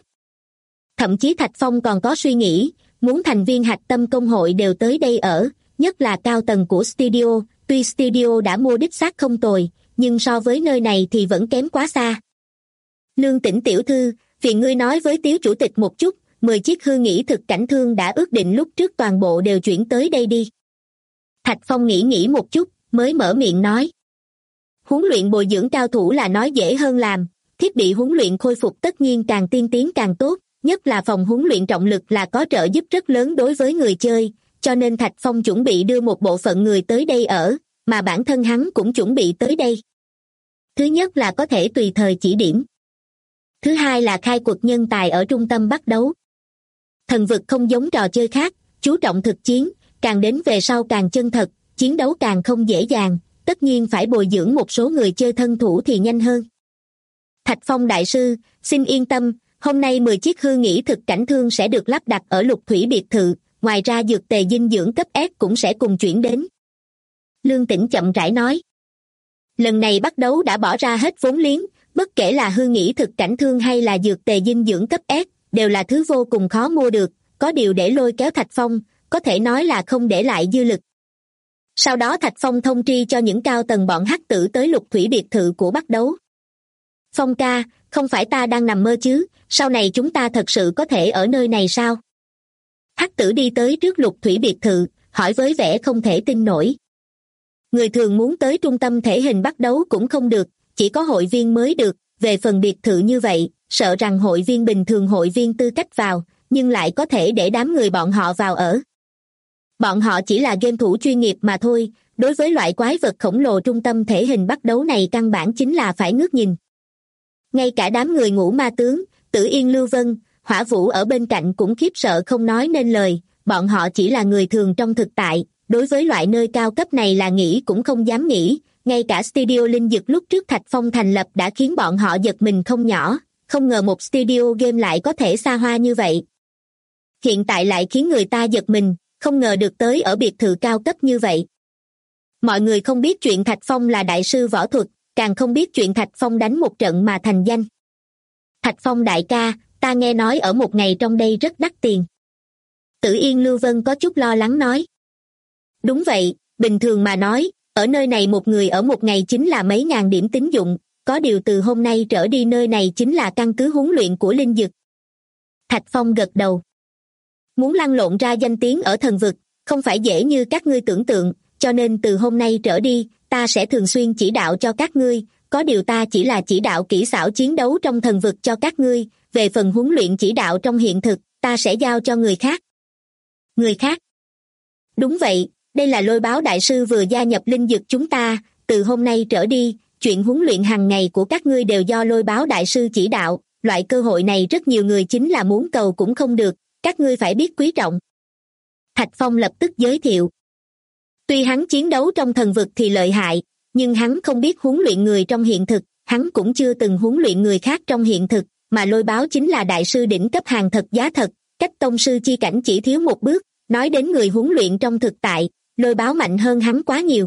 Thậm chí Thạch Phong còn có suy nghĩ, muốn thành viên hạch tâm công hội đều tới đây ở, nhất là cao tầng của studio, tuy studio đã mua đích xác không tồi, nhưng so với nơi này thì vẫn kém quá xa. Lương Tĩnh tiểu thư, phiền ngươi nói với Tiếu chủ tịch một chút, 10 chiếc hư nghĩ thực cảnh thương đã ước định lúc trước toàn bộ đều chuyển tới đây đi. Thạch Phong nghĩ một chút, mới mở miệng nói. Huấn luyện bồi dưỡng cao thủ là nói dễ hơn làm, thiết bị huấn luyện khôi phục tất nhiên càng tiên tiến càng tốt, nhất là phòng huấn luyện trọng lực là có trợ giúp rất lớn đối với người chơi, cho nên Thạch Phong chuẩn bị đưa một bộ phận người tới đây ở, mà bản thân hắn cũng chuẩn bị tới đây. Thứ nhất là có thể tùy thời chỉ điểm. Thứ hai là khai quật nhân tài ở trung tâm bắt đấu. Thần vực không giống trò chơi khác, chú trọng thực chiến, càng đến về sau càng chân thật, chiến đấu càng không dễ dàng, tất nhiên phải bồi dưỡng một số người chơi thân thủ thì nhanh hơn. Thạch Phong đại sư, xin yên tâm, hôm nay 10 chiếc hư nghĩ thực cảnh thương sẽ được lắp đặt ở Lục Thủy biệt thự, ngoài ra dược tề dinh dưỡng cấp S cũng sẽ cùng chuyển đến. Lương Tĩnh chậm rãi nói. Lần này bắt đấu đã bỏ ra hết vốn liếng, bất kể là hư nghĩ thực cảnh thương hay là dược tề dinh dưỡng cấp S, đều là thứ vô cùng khó mua được, có điều để lôi kéo Thạch Phong, có thể nói là không để lại dư lực. Sau đó Thạch Phong thông tri cho những cao tầng bọn hắc tử tới Lục Thủy biệt thự của bắt đấu. Phong ca, không phải ta đang nằm mơ chứ, sau này chúng ta thật sự có thể ở nơi này sao? Hắc tử đi tới trước Lục Thủy biệt thự, hỏi với vẻ không thể tin nổi. Người thường muốn tới trung tâm thể hình bắt đấu cũng không được, chỉ có hội viên mới được, về phần biệt thự như vậy, sợ rằng hội viên bình thường hội viên tư cách vào, nhưng lại có thể để đám người bọn họ vào ở. Bọn họ chỉ là game thủ chuyên nghiệp mà thôi, đối với loại quái vật khổng lồ trung tâm thể hình bắt đấu này căn bản chính là phải ngước nhìn. Ngay cả đám người Ngũ Ma Tướng, Tử Yên Lưu Vân, Hỏa Vũ ở bên cạnh cũng khiếp sợ không nói nên lời, bọn họ chỉ là người thường trong thực tại, đối với loại nơi cao cấp này là nghĩ cũng không dám nghĩ, ngay cả studio linh dực lúc trước Thạch Phong thành lập đã khiến bọn họ giật mình không nhỏ, không ngờ một studio game lại có thể xa hoa như vậy. Hiện tại lại khiến người ta giật mình, không ngờ được tới ở biệt thự cao cấp như vậy. Mọi người không biết chuyện Thạch Phong là đại sư võ thuật, càng không biết chuyện Thạch Phong đánh một trận mà thành danh. Thạch Phong đại ca, ta nghe nói ở một ngày trong đây rất đắt tiền. Tử Yên Lưu Vân có chút lo lắng nói. Đúng vậy, bình thường mà nói, ở nơi này một người ở một ngày chính là mấy ngàn điểm tín dụng, có điều từ hôm nay trở đi nơi này chính là căn cứ huấn luyện của linh dực. Thạch Phong gật đầu. Muốn lăn lộn ra danh tiếng ở thần vực, không phải dễ như các ngươi tưởng tượng, cho nên từ hôm nay trở đi, ta sẽ thường xuyên chỉ đạo cho các ngươi, có điều ta chỉ là chỉ đạo kỹ xảo chiến đấu trong thần vực cho các ngươi, về phần huấn luyện chỉ đạo trong hiện thực, ta sẽ giao cho người khác. Người khác? Đúng vậy, đây là Lôi Báo đại sư vừa gia nhập linh dực chúng ta, từ hôm nay trở đi, chuyện huấn luyện hàng ngày của các ngươi đều do Lôi Báo đại sư chỉ đạo, loại cơ hội này rất nhiều người chính là muốn cầu cũng không được, các ngươi phải biết quý trọng. Thạch Phong lập tức giới thiệu. Tuy hắn chiến đấu trong thần vực thì lợi hại, nhưng hắn không biết huấn luyện người trong hiện thực, hắn cũng chưa từng huấn luyện người khác trong hiện thực, mà Lôi Báo chính là đại sư đỉnh cấp hàng thật giá thật, cách tông sư chi cảnh chỉ thiếu một bước, nói đến người huấn luyện trong thực tại, Lôi Báo mạnh hơn hắn quá nhiều.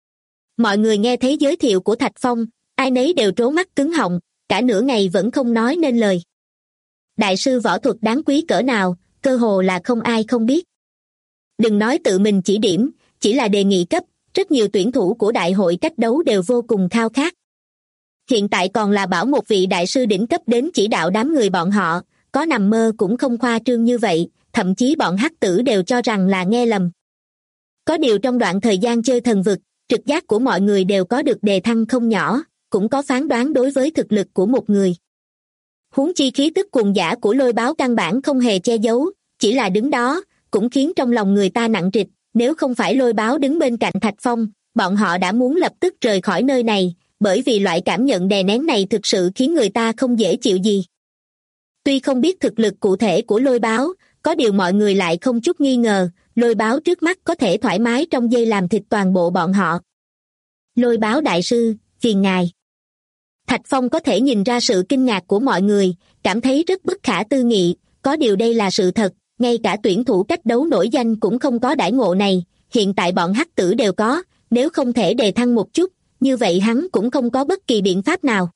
Mọi người nghe thấy giới thiệu của Thạch Phong, ai nấy đều trố mắt cứng họng, cả nửa ngày vẫn không nói nên lời. Đại sư võ thuật đáng quý cỡ nào, cơ hồ là không ai không biết. Đừng nói tự mình chỉ điểm, chỉ là đề nghị cấp, rất nhiều tuyển thủ của đại hội cách đấu đều vô cùng khao khát. Hiện tại còn là bảo một vị đại sư đỉnh cấp đến chỉ đạo đám người bọn họ, có nằm mơ cũng không khoa trương như vậy, thậm chí bọn hắc tử đều cho rằng là nghe lầm. Có điều trong đoạn thời gian chơi thần vực, trực giác của mọi người đều có được đề thăng không nhỏ, cũng có phán đoán đối với thực lực của một người. Huống chi khí tức cuồng dã của Lôi Báo căn bản không hề che giấu, chỉ là đứng đó, cũng khiến trong lòng người ta nặng trịch, nếu không phải Lôi Báo đứng bên cạnh Thạch Phong, bọn họ đã muốn lập tức rời khỏi nơi này, bởi vì loại cảm nhận đè nén này thực sự khiến người ta không dễ chịu gì. Tuy không biết thực lực cụ thể của Lôi Báo, có điều mọi người lại không chút nghi ngờ, Lôi Báo trước mắt có thể thoải mái trong giây làm thịt toàn bộ bọn họ. Lôi Báo đại sư, phiền ngài. Thạch Phong có thể nhìn ra sự kinh ngạc của mọi người, cảm thấy rất bất khả tư nghị, có điều đây là sự thật, ngay cả tuyển thủ cách đấu nổi danh cũng không có đãi ngộ này, hiện tại bọn hắc tử đều có, nếu không thể đề thăng một chút, như vậy hắn cũng không có bất kỳ biện pháp nào.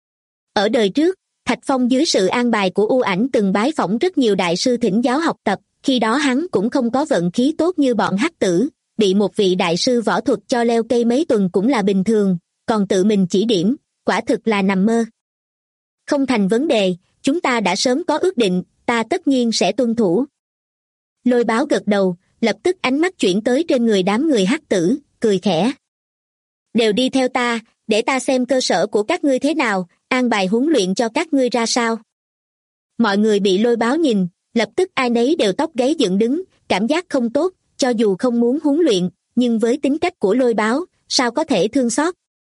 Ở đời trước, Thạch Phong dưới sự an bài của U Ảnh từng bái phỏng rất nhiều đại sư thỉnh giáo học tập, khi đó hắn cũng không có vận khí tốt như bọn hắc tử, bị một vị đại sư võ thuật cho leo cây mấy tuần cũng là bình thường, còn tự mình chỉ điểm, quả thực là nằm mơ. Không thành vấn đề, chúng ta đã sớm có ước định, ta tất nhiên sẽ tuân thủ. Lôi Báo gật đầu, lập tức ánh mắt chuyển tới trên người đám người hắc tử, cười khẽ. Đều đi theo ta, để ta xem cơ sở của các ngươi thế nào, an bài huấn luyện cho các ngươi ra sao. Mọi người bị Lôi Báo nhìn, lập tức ai nấy đều tóc gáy dựng đứng, cảm giác không tốt, cho dù không muốn huấn luyện, nhưng với tính cách của Lôi Báo, sao có thể thương xót.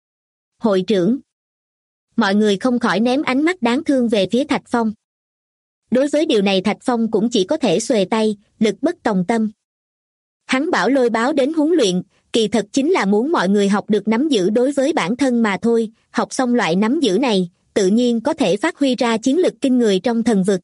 Hội trưởng. Mọi người không khỏi ném ánh mắt đáng thương về phía Thạch Phong. Đối với điều này Thạch Phong cũng chỉ có thể xuề tay, lực bất tòng tâm. Hắn bảo Lôi Báo đến huấn luyện, kỳ thật chính là muốn mọi người học được nắm giữ đối với bản thân mà thôi, học xong loại nắm giữ này, tự nhiên có thể phát huy ra chiến lực kinh người trong thần vực.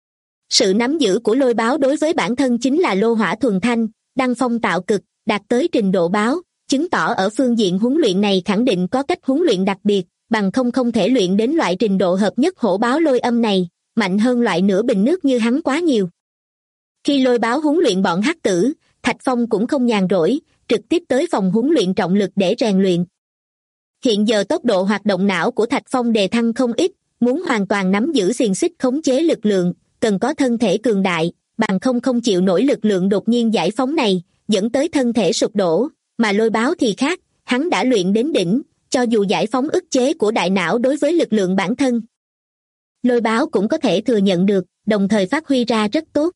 Sự nắm giữ của Lôi Báo đối với bản thân chính là lô hỏa thuần thanh, đăng phong tạo cực, đạt tới trình độ báo, chứng tỏ ở phương diện huấn luyện này khẳng định có cách huấn luyện đặc biệt, bằng không thể luyện đến loại trình độ hợp nhất hổ báo lôi âm này, mạnh hơn loại nửa bình nước như hắn quá nhiều. Khi Lôi Báo huấn luyện bọn hắc tử, Thạch Phong cũng không nhàn rỗi, trực tiếp tới phòng huấn luyện trọng lực để rèn luyện. Hiện giờ tốc độ hoạt động não của Thạch Phong đề thăng không ít, muốn hoàn toàn nắm giữ xiềng xích khống chế lực lượng, cần có thân thể cường đại, bằng không chịu nổi lực lượng đột nhiên giải phóng này, dẫn tới thân thể sụp đổ, mà Lôi Báo thì khác, hắn đã luyện đến đỉnh, cho dù giải phóng ức chế của đại não đối với lực lượng bản thân. Lôi Báo cũng có thể thừa nhận được, đồng thời phát huy ra rất tốt.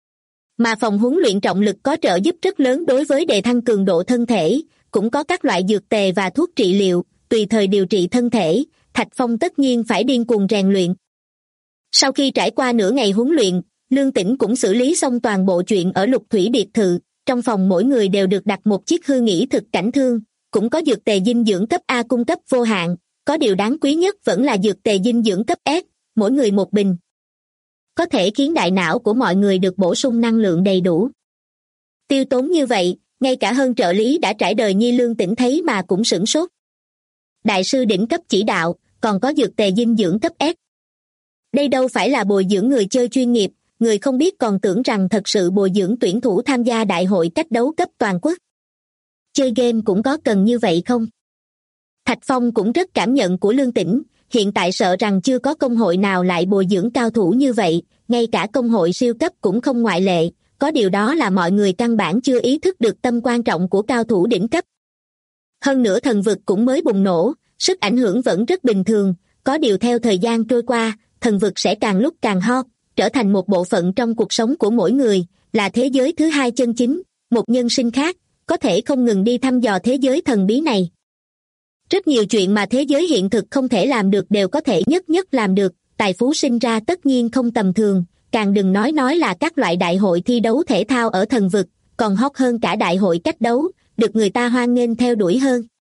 Mà phòng huấn luyện trọng lực có trợ giúp rất lớn đối với đề thăng cường độ thân thể, cũng có các loại dược tề và thuốc trị liệu, tùy thời điều trị thân thể, Thạch Phong tất nhiên phải điên cuồng rèn luyện. Sau khi trải qua nửa ngày huấn luyện, Lương Tĩnh cũng xử lý xong toàn bộ chuyện ở Lục Thủy biệt thự, trong phòng mỗi người đều được đặt một chiếc hư nghỉ thực cảnh thương, cũng có dược tề dinh dưỡng cấp A cung cấp vô hạn, có điều đáng quý nhất vẫn là dược tề dinh dưỡng cấp S, mỗi người một bình. Có thể khiến đại não của mọi người được bổ sung năng lượng đầy đủ. Tiêu tốn như vậy, ngay cả hơn trợ lý đã trải đời Nhi Lương Tĩnh thấy mà cũng sửng sốt. Đại sư đỉnh cấp chỉ đạo, còn có dược tề dinh dưỡng cấp S. Đây đâu phải là bồi dưỡng người chơi chuyên nghiệp, người không biết còn tưởng rằng thật sự bồi dưỡng tuyển thủ tham gia đại hội cách đấu cấp toàn quốc. Chơi game cũng có cần như vậy không? Thạch Phong cũng rất cảm nhận của Lương Tĩnh, hiện tại sợ rằng chưa có công hội nào lại bồi dưỡng cao thủ như vậy, ngay cả công hội siêu cấp cũng không ngoại lệ, có điều đó là mọi người căn bản chưa ý thức được tầm quan trọng của cao thủ đỉnh cấp. Hơn nữa thần vực cũng mới bùng nổ, sức ảnh hưởng vẫn rất bình thường, có điều theo thời gian trôi qua, thần vực sẽ càng lúc càng hot, trở thành một bộ phận trong cuộc sống của mỗi người, là thế giới thứ hai chân chính, một nhân sinh khác, có thể không ngừng đi thăm dò thế giới thần bí này. Rất nhiều chuyện mà thế giới hiện thực không thể làm được đều có thể nhất nhất làm được, tài phú sinh ra tất nhiên không tầm thường, càng đừng nói là các loại đại hội thi đấu thể thao ở thần vực, còn hot hơn cả đại hội cách đấu, được người ta hoan nghênh theo đuổi hơn.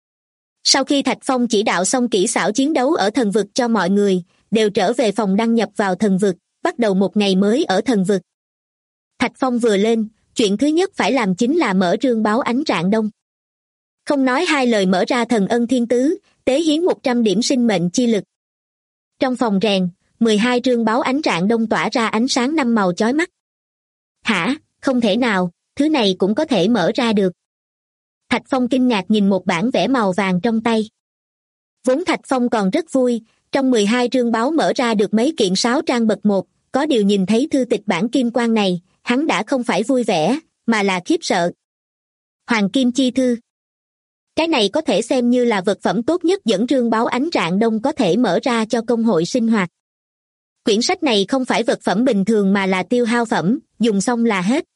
Sau khi Thạch Phong chỉ đạo xong kỹ xảo chiến đấu ở thần vực cho mọi người, đều trở về phòng đăng nhập vào thần vực, bắt đầu một ngày mới ở thần vực. Thạch Phong vừa lên, chuyện thứ nhất phải làm chính là mở rương báo ánh rạng đông. Không nói hai lời mở ra thần ân thiên tứ, tế hiến 100 điểm sinh mệnh chi lực. Trong phòng rèn, 12 rương báo ánh rạng đông tỏa ra ánh sáng 5 màu chói mắt. Hả, không thể nào, thứ này cũng có thể mở ra được. Thạch Phong kinh ngạc nhìn một bản vẽ màu vàng trong tay. Vốn Thạch Phong còn rất vui, trong 12 rương báo mở ra được mấy kiện 6 trang bậc 1, có điều nhìn thấy thư tịch bản kim quang này, hắn đã không phải vui vẻ, mà là khiếp sợ. Hoàng Kim Chi Thư. Cái này có thể xem như là vật phẩm tốt nhất dẫn rương báo ánh rạng đông có thể mở ra cho công hội sinh hoạt. Quyển sách này không phải vật phẩm bình thường mà là tiêu hao phẩm, dùng xong là hết.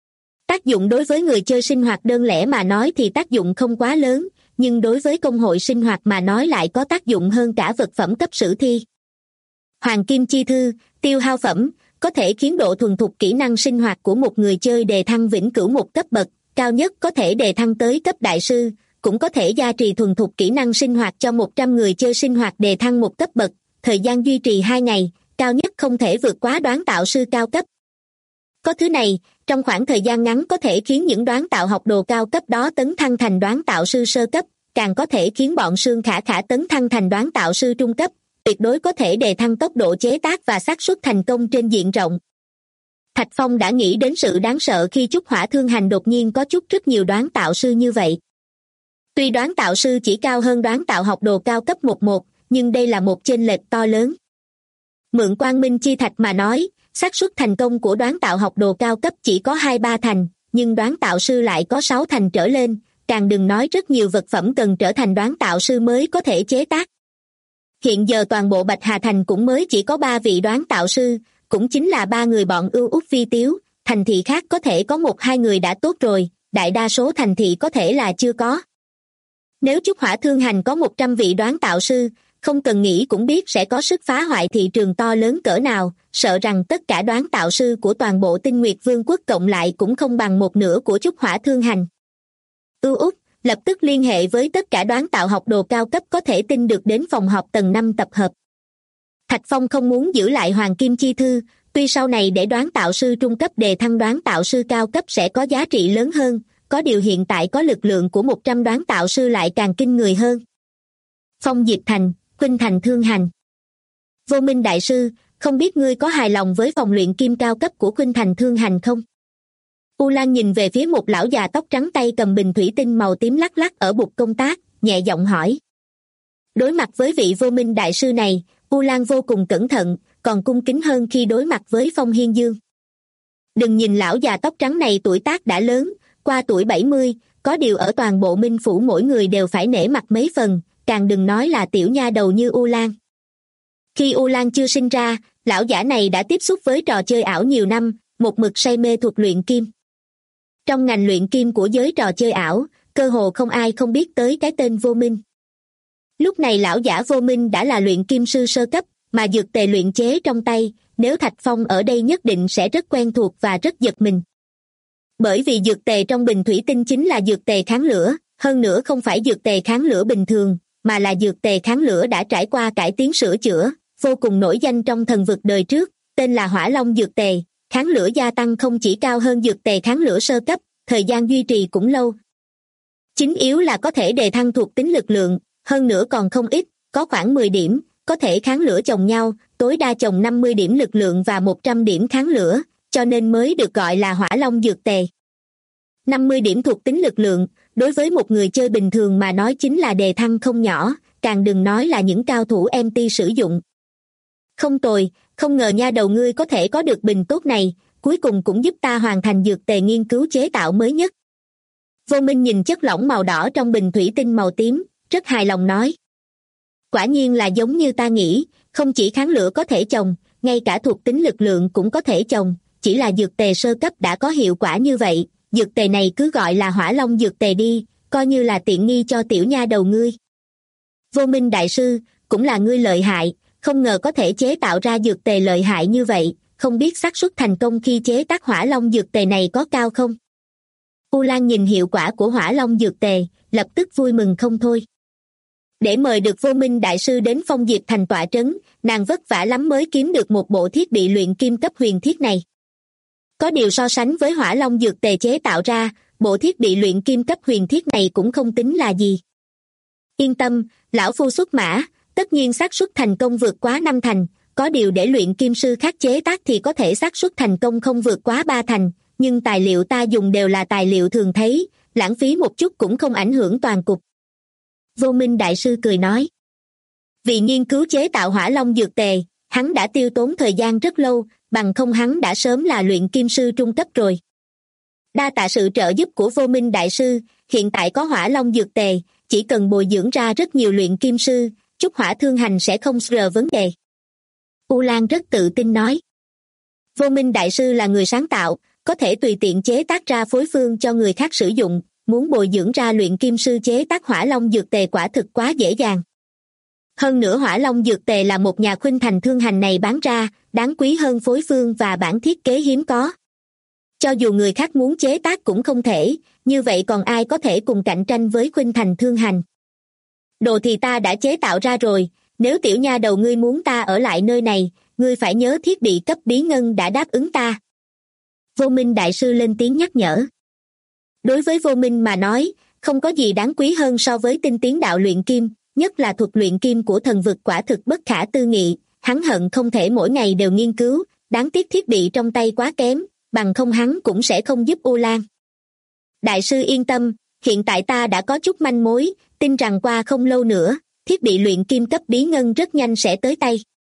Tác dụng đối với người chơi sinh hoạt đơn lẻ mà nói thì tác dụng không quá lớn, nhưng đối với công hội sinh hoạt mà nói lại có tác dụng hơn cả vật phẩm cấp sử thi. Hoàng Kim Chi Thư, tiêu hao phẩm, có thể khiến độ thuần thục kỹ năng sinh hoạt của một người chơi đề thăng vĩnh cửu một cấp bậc, cao nhất có thể đề thăng tới cấp đại sư, cũng có thể gia trì thuần thục kỹ năng sinh hoạt cho 100 người chơi sinh hoạt đề thăng một cấp bậc, thời gian duy trì 2 ngày, cao nhất không thể vượt quá đoán tạo sư cao cấp. Có thứ này, trong khoảng thời gian ngắn có thể khiến những đoán tạo học đồ cao cấp đó tấn thăng thành đoán tạo sư sơ cấp, càng có thể khiến bọn Sương Khả Khả tấn thăng thành đoán tạo sư trung cấp, tuyệt đối có thể đề thăng tốc độ chế tác và xác suất thành công trên diện rộng. Thạch Phong đã nghĩ đến sự đáng sợ khi Chúc Hỏa Thương Hành đột nhiên có rất nhiều đoán tạo sư như vậy. Tuy đoán tạo sư chỉ cao hơn đoán tạo học đồ cao cấp 11, nhưng đây là một chênh lệch to lớn. Mượn Quang Minh Chi Thạch mà nói, xác suất thành công của đoán tạo học đồ cao cấp chỉ có 2-3 thành, nhưng đoán tạo sư lại có 6 thành trở lên, càng đừng nói rất nhiều vật phẩm cần trở thành đoán tạo sư mới có thể chế tác. Hiện giờ toàn bộ Bạch Hà Thành cũng mới chỉ có 3 vị đoán tạo sư, cũng chính là 3 người bọn Ưu Út Vi Tiếu, thành thị khác có thể có 1-2 người đã tốt rồi, đại đa số thành thị có thể là chưa có. Nếu Chúc Hỏa Thương Hành có 100 vị đoán tạo sư, không cần nghĩ cũng biết sẽ có sức phá hoại thị trường to lớn cỡ nào, sợ rằng tất cả đoán tạo sư của toàn bộ Tinh Nguyệt Vương quốc cộng lại cũng không bằng một nửa của Chúc Hỏa Thương Hành. Ưu Út lập tức liên hệ với tất cả đoán tạo học đồ cao cấp có thể tin được đến phòng họp tầng 5 tập hợp. Thạch Phong không muốn giữ lại Hoàng Kim Chi Thư, tuy sau này để đoán tạo sư trung cấp đề thăng đoán tạo sư cao cấp sẽ có giá trị lớn hơn, có điều hiện tại có lực lượng của 100 đoán tạo sư lại càng kinh người hơn. Phong Diệp Thành, Khuynh Thành Thương Hành. Vô Minh Đại Sư, không biết ngươi có hài lòng với phòng luyện kim cao cấp của Khuynh Thành Thương Hành không? U Lan nhìn về phía một lão già tóc trắng tay cầm bình thủy tinh màu tím lắc lắc ở bục công tác, nhẹ giọng hỏi. Đối mặt với vị Vô Minh Đại Sư này, U Lan vô cùng cẩn thận, còn cung kính hơn khi đối mặt với Phong Hiên Dương. Đừng nhìn lão già tóc trắng này tuổi tác đã lớn, qua tuổi 70, có điều ở toàn bộ Minh Phủ mỗi người đều phải nể mặt mấy phần, càng đừng nói là tiểu nha đầu như U Lan. Khi U Lan chưa sinh ra, lão giả này đã tiếp xúc với trò chơi ảo nhiều năm, một mực say mê thuật luyện kim. Trong ngành luyện kim của giới trò chơi ảo, cơ hồ không ai không biết tới cái tên Vô Minh. Lúc này lão giả Vô Minh đã là luyện kim sư sơ cấp, mà dược tề luyện chế trong tay, nếu Thạch Phong ở đây nhất định sẽ rất quen thuộc và rất giật mình. Bởi vì dược tề trong bình thủy tinh chính là dược tề kháng lửa, hơn nữa không phải dược tề kháng lửa bình thường, mà là dược tề kháng lửa đã trải qua cải tiến sửa chữa, vô cùng nổi danh trong thần vực đời trước, tên là Hỏa Long dược tề. Kháng lửa gia tăng không chỉ cao hơn dược tề kháng lửa sơ cấp, thời gian duy trì cũng lâu. Chính yếu là có thể đề thăng thuộc tính lực lượng, hơn nữa còn không ít, có khoảng 10 điểm, có thể kháng lửa chồng nhau, tối đa chồng 50 điểm lực lượng và 100 điểm kháng lửa, cho nên mới được gọi là hỏa long dược tề. 50 điểm thuộc tính lực lượng, đối với một người chơi bình thường mà nói chính là đề thăng không nhỏ, càng đừng nói là những cao thủ MT sử dụng. Không tồi, không ngờ nha đầu ngươi có thể có được bình tốt này, cuối cùng cũng giúp ta hoàn thành dược tề nghiên cứu chế tạo mới nhất. Vô Minh nhìn chất lỏng màu đỏ trong bình thủy tinh màu tím, rất hài lòng nói. Quả nhiên là giống như ta nghĩ, không chỉ kháng lửa có thể chồng, ngay cả thuộc tính lực lượng cũng có thể chồng, chỉ là dược tề sơ cấp đã có hiệu quả như vậy, dược tề này cứ gọi là hỏa long dược tề đi, coi như là tiện nghi cho tiểu nha đầu ngươi. Vô Minh đại sư, cũng là ngươi lợi hại, không ngờ có thể chế tạo ra dược tề lợi hại như vậy, không biết xác suất thành công khi chế tác hỏa long dược tề này có cao không? U Lan nhìn hiệu quả của hỏa long dược tề, lập tức vui mừng không thôi. Để mời được Vô Minh đại sư đến Phong Diệp Thành tọa trấn, nàng vất vả lắm mới kiếm được một bộ thiết bị luyện kim cấp huyền thiết này. Có điều so sánh với hỏa long dược tề chế tạo ra, bộ thiết bị luyện kim cấp huyền thiết này cũng không tính là gì. Yên tâm, lão phu xuất mã, tất nhiên xác suất thành công vượt quá 5 thành, có điều để luyện kim sư khác chế tác thì có thể xác suất thành công không vượt quá 3 thành, nhưng tài liệu ta dùng đều là tài liệu thường thấy, lãng phí một chút cũng không ảnh hưởng toàn cục. Vô Minh đại sư cười nói. Vì nghiên cứu chế tạo hỏa long dược tề, hắn đã tiêu tốn thời gian rất lâu, bằng không hắn đã sớm là luyện kim sư trung cấp rồi. Đa tạ sự trợ giúp của Vô Minh đại sư, hiện tại có hỏa long dược tề, chỉ cần bồi dưỡng ra rất nhiều luyện kim sư, Chúc Hỏa Thương Hành sẽ không rờ vấn đề. U Lan rất tự tin nói. Vô Minh đại sư là người sáng tạo, có thể tùy tiện chế tác ra phối phương cho người khác sử dụng, muốn bồi dưỡng ra luyện kim sư chế tác hỏa long dược tề quả thực quá dễ dàng. Hơn nữa hỏa long dược tề là một nhà khuynh thành thương hành này bán ra, đáng quý hơn phối phương và bản thiết kế hiếm có. Cho dù người khác muốn chế tác cũng không thể, như vậy còn ai có thể cùng cạnh tranh với khuynh thành thương hành. Đồ thì ta đã chế tạo ra rồi, nếu tiểu nha đầu ngươi muốn ta ở lại nơi này, ngươi phải nhớ thiết bị cấp bí ngân đã đáp ứng ta. Vô Minh đại sư lên tiếng nhắc nhở. Đối với Vô Minh mà nói, không có gì đáng quý hơn so với tinh tiến đạo luyện kim, nhất là thuật luyện kim của thần vực quả thực bất khả tư nghị, hắn hận không thể mỗi ngày đều nghiên cứu, đáng tiếc thiết bị trong tay quá kém, bằng không hắn cũng sẽ không giúp U Lan. Đại sư yên tâm, hiện tại ta đã có chút manh mối, tin rằng qua không lâu nữa, thiết bị luyện kim cấp bí ngân rất nhanh sẽ tới tay.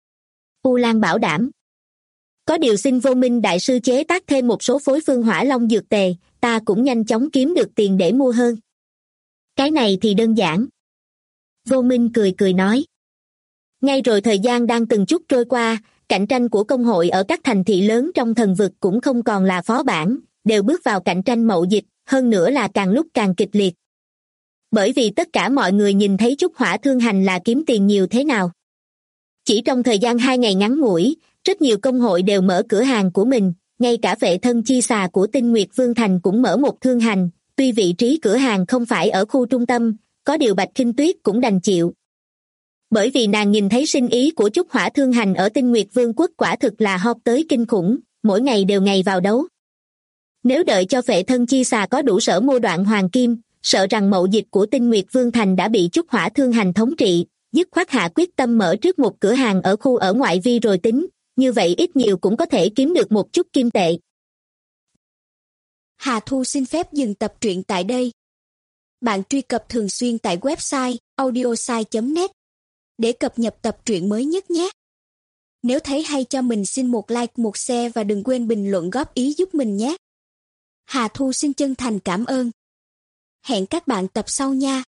U Lan bảo đảm. Có điều xin Vô Minh đại sư chế tác thêm một số phối phương hỏa long dược tề, ta cũng nhanh chóng kiếm được tiền để mua hơn. Cái này thì đơn giản. Vô Minh cười nói. Ngay rồi thời gian đang từng chút trôi qua, cạnh tranh của công hội ở các thành thị lớn trong thần vực cũng không còn là phó bản, đều bước vào cạnh tranh mậu dịch, hơn nữa là càng lúc càng kịch liệt. Bởi vì tất cả mọi người nhìn thấy Chúc Hỏa Thương Hành là kiếm tiền nhiều thế nào. Chỉ trong thời gian 2 ngày ngắn ngủi, rất nhiều công hội đều mở cửa hàng của mình, ngay cả Vệ Thân Chi Xà của Tinh Nguyệt Vương Thành cũng mở một thương hành, tuy vị trí cửa hàng không phải ở khu trung tâm, có điều Bạch Khinh Tuyết cũng đành chịu. Bởi vì nàng nhìn thấy sinh ý của Chúc Hỏa Thương Hành ở Tinh Nguyệt Vương quốc quả thực là hot tới kinh khủng, mỗi ngày đều ngày vào đấu. Nếu đợi cho Vệ Thân Chi Xà có đủ sở mô đoạn hoàng kim, sợ rằng mậu dịch của Tinh Nguyệt Vương Thành đã bị Chúc Hỏa Thương Hành thống trị, dứt khoát hạ quyết tâm mở trước một cửa hàng ở khu ở ngoại vi rồi tính, như vậy ít nhiều cũng có thể kiếm được một chút kim tệ. Hà Thu xin phép dừng tập truyện tại đây. Bạn truy cập thường xuyên tại website audiosai.net để cập nhật tập truyện mới nhất nhé. Nếu thấy hay cho mình xin một like, một share và đừng quên bình luận góp ý giúp mình nhé. Hà Thu xin chân thành cảm ơn. Hẹn các bạn tập sau nha.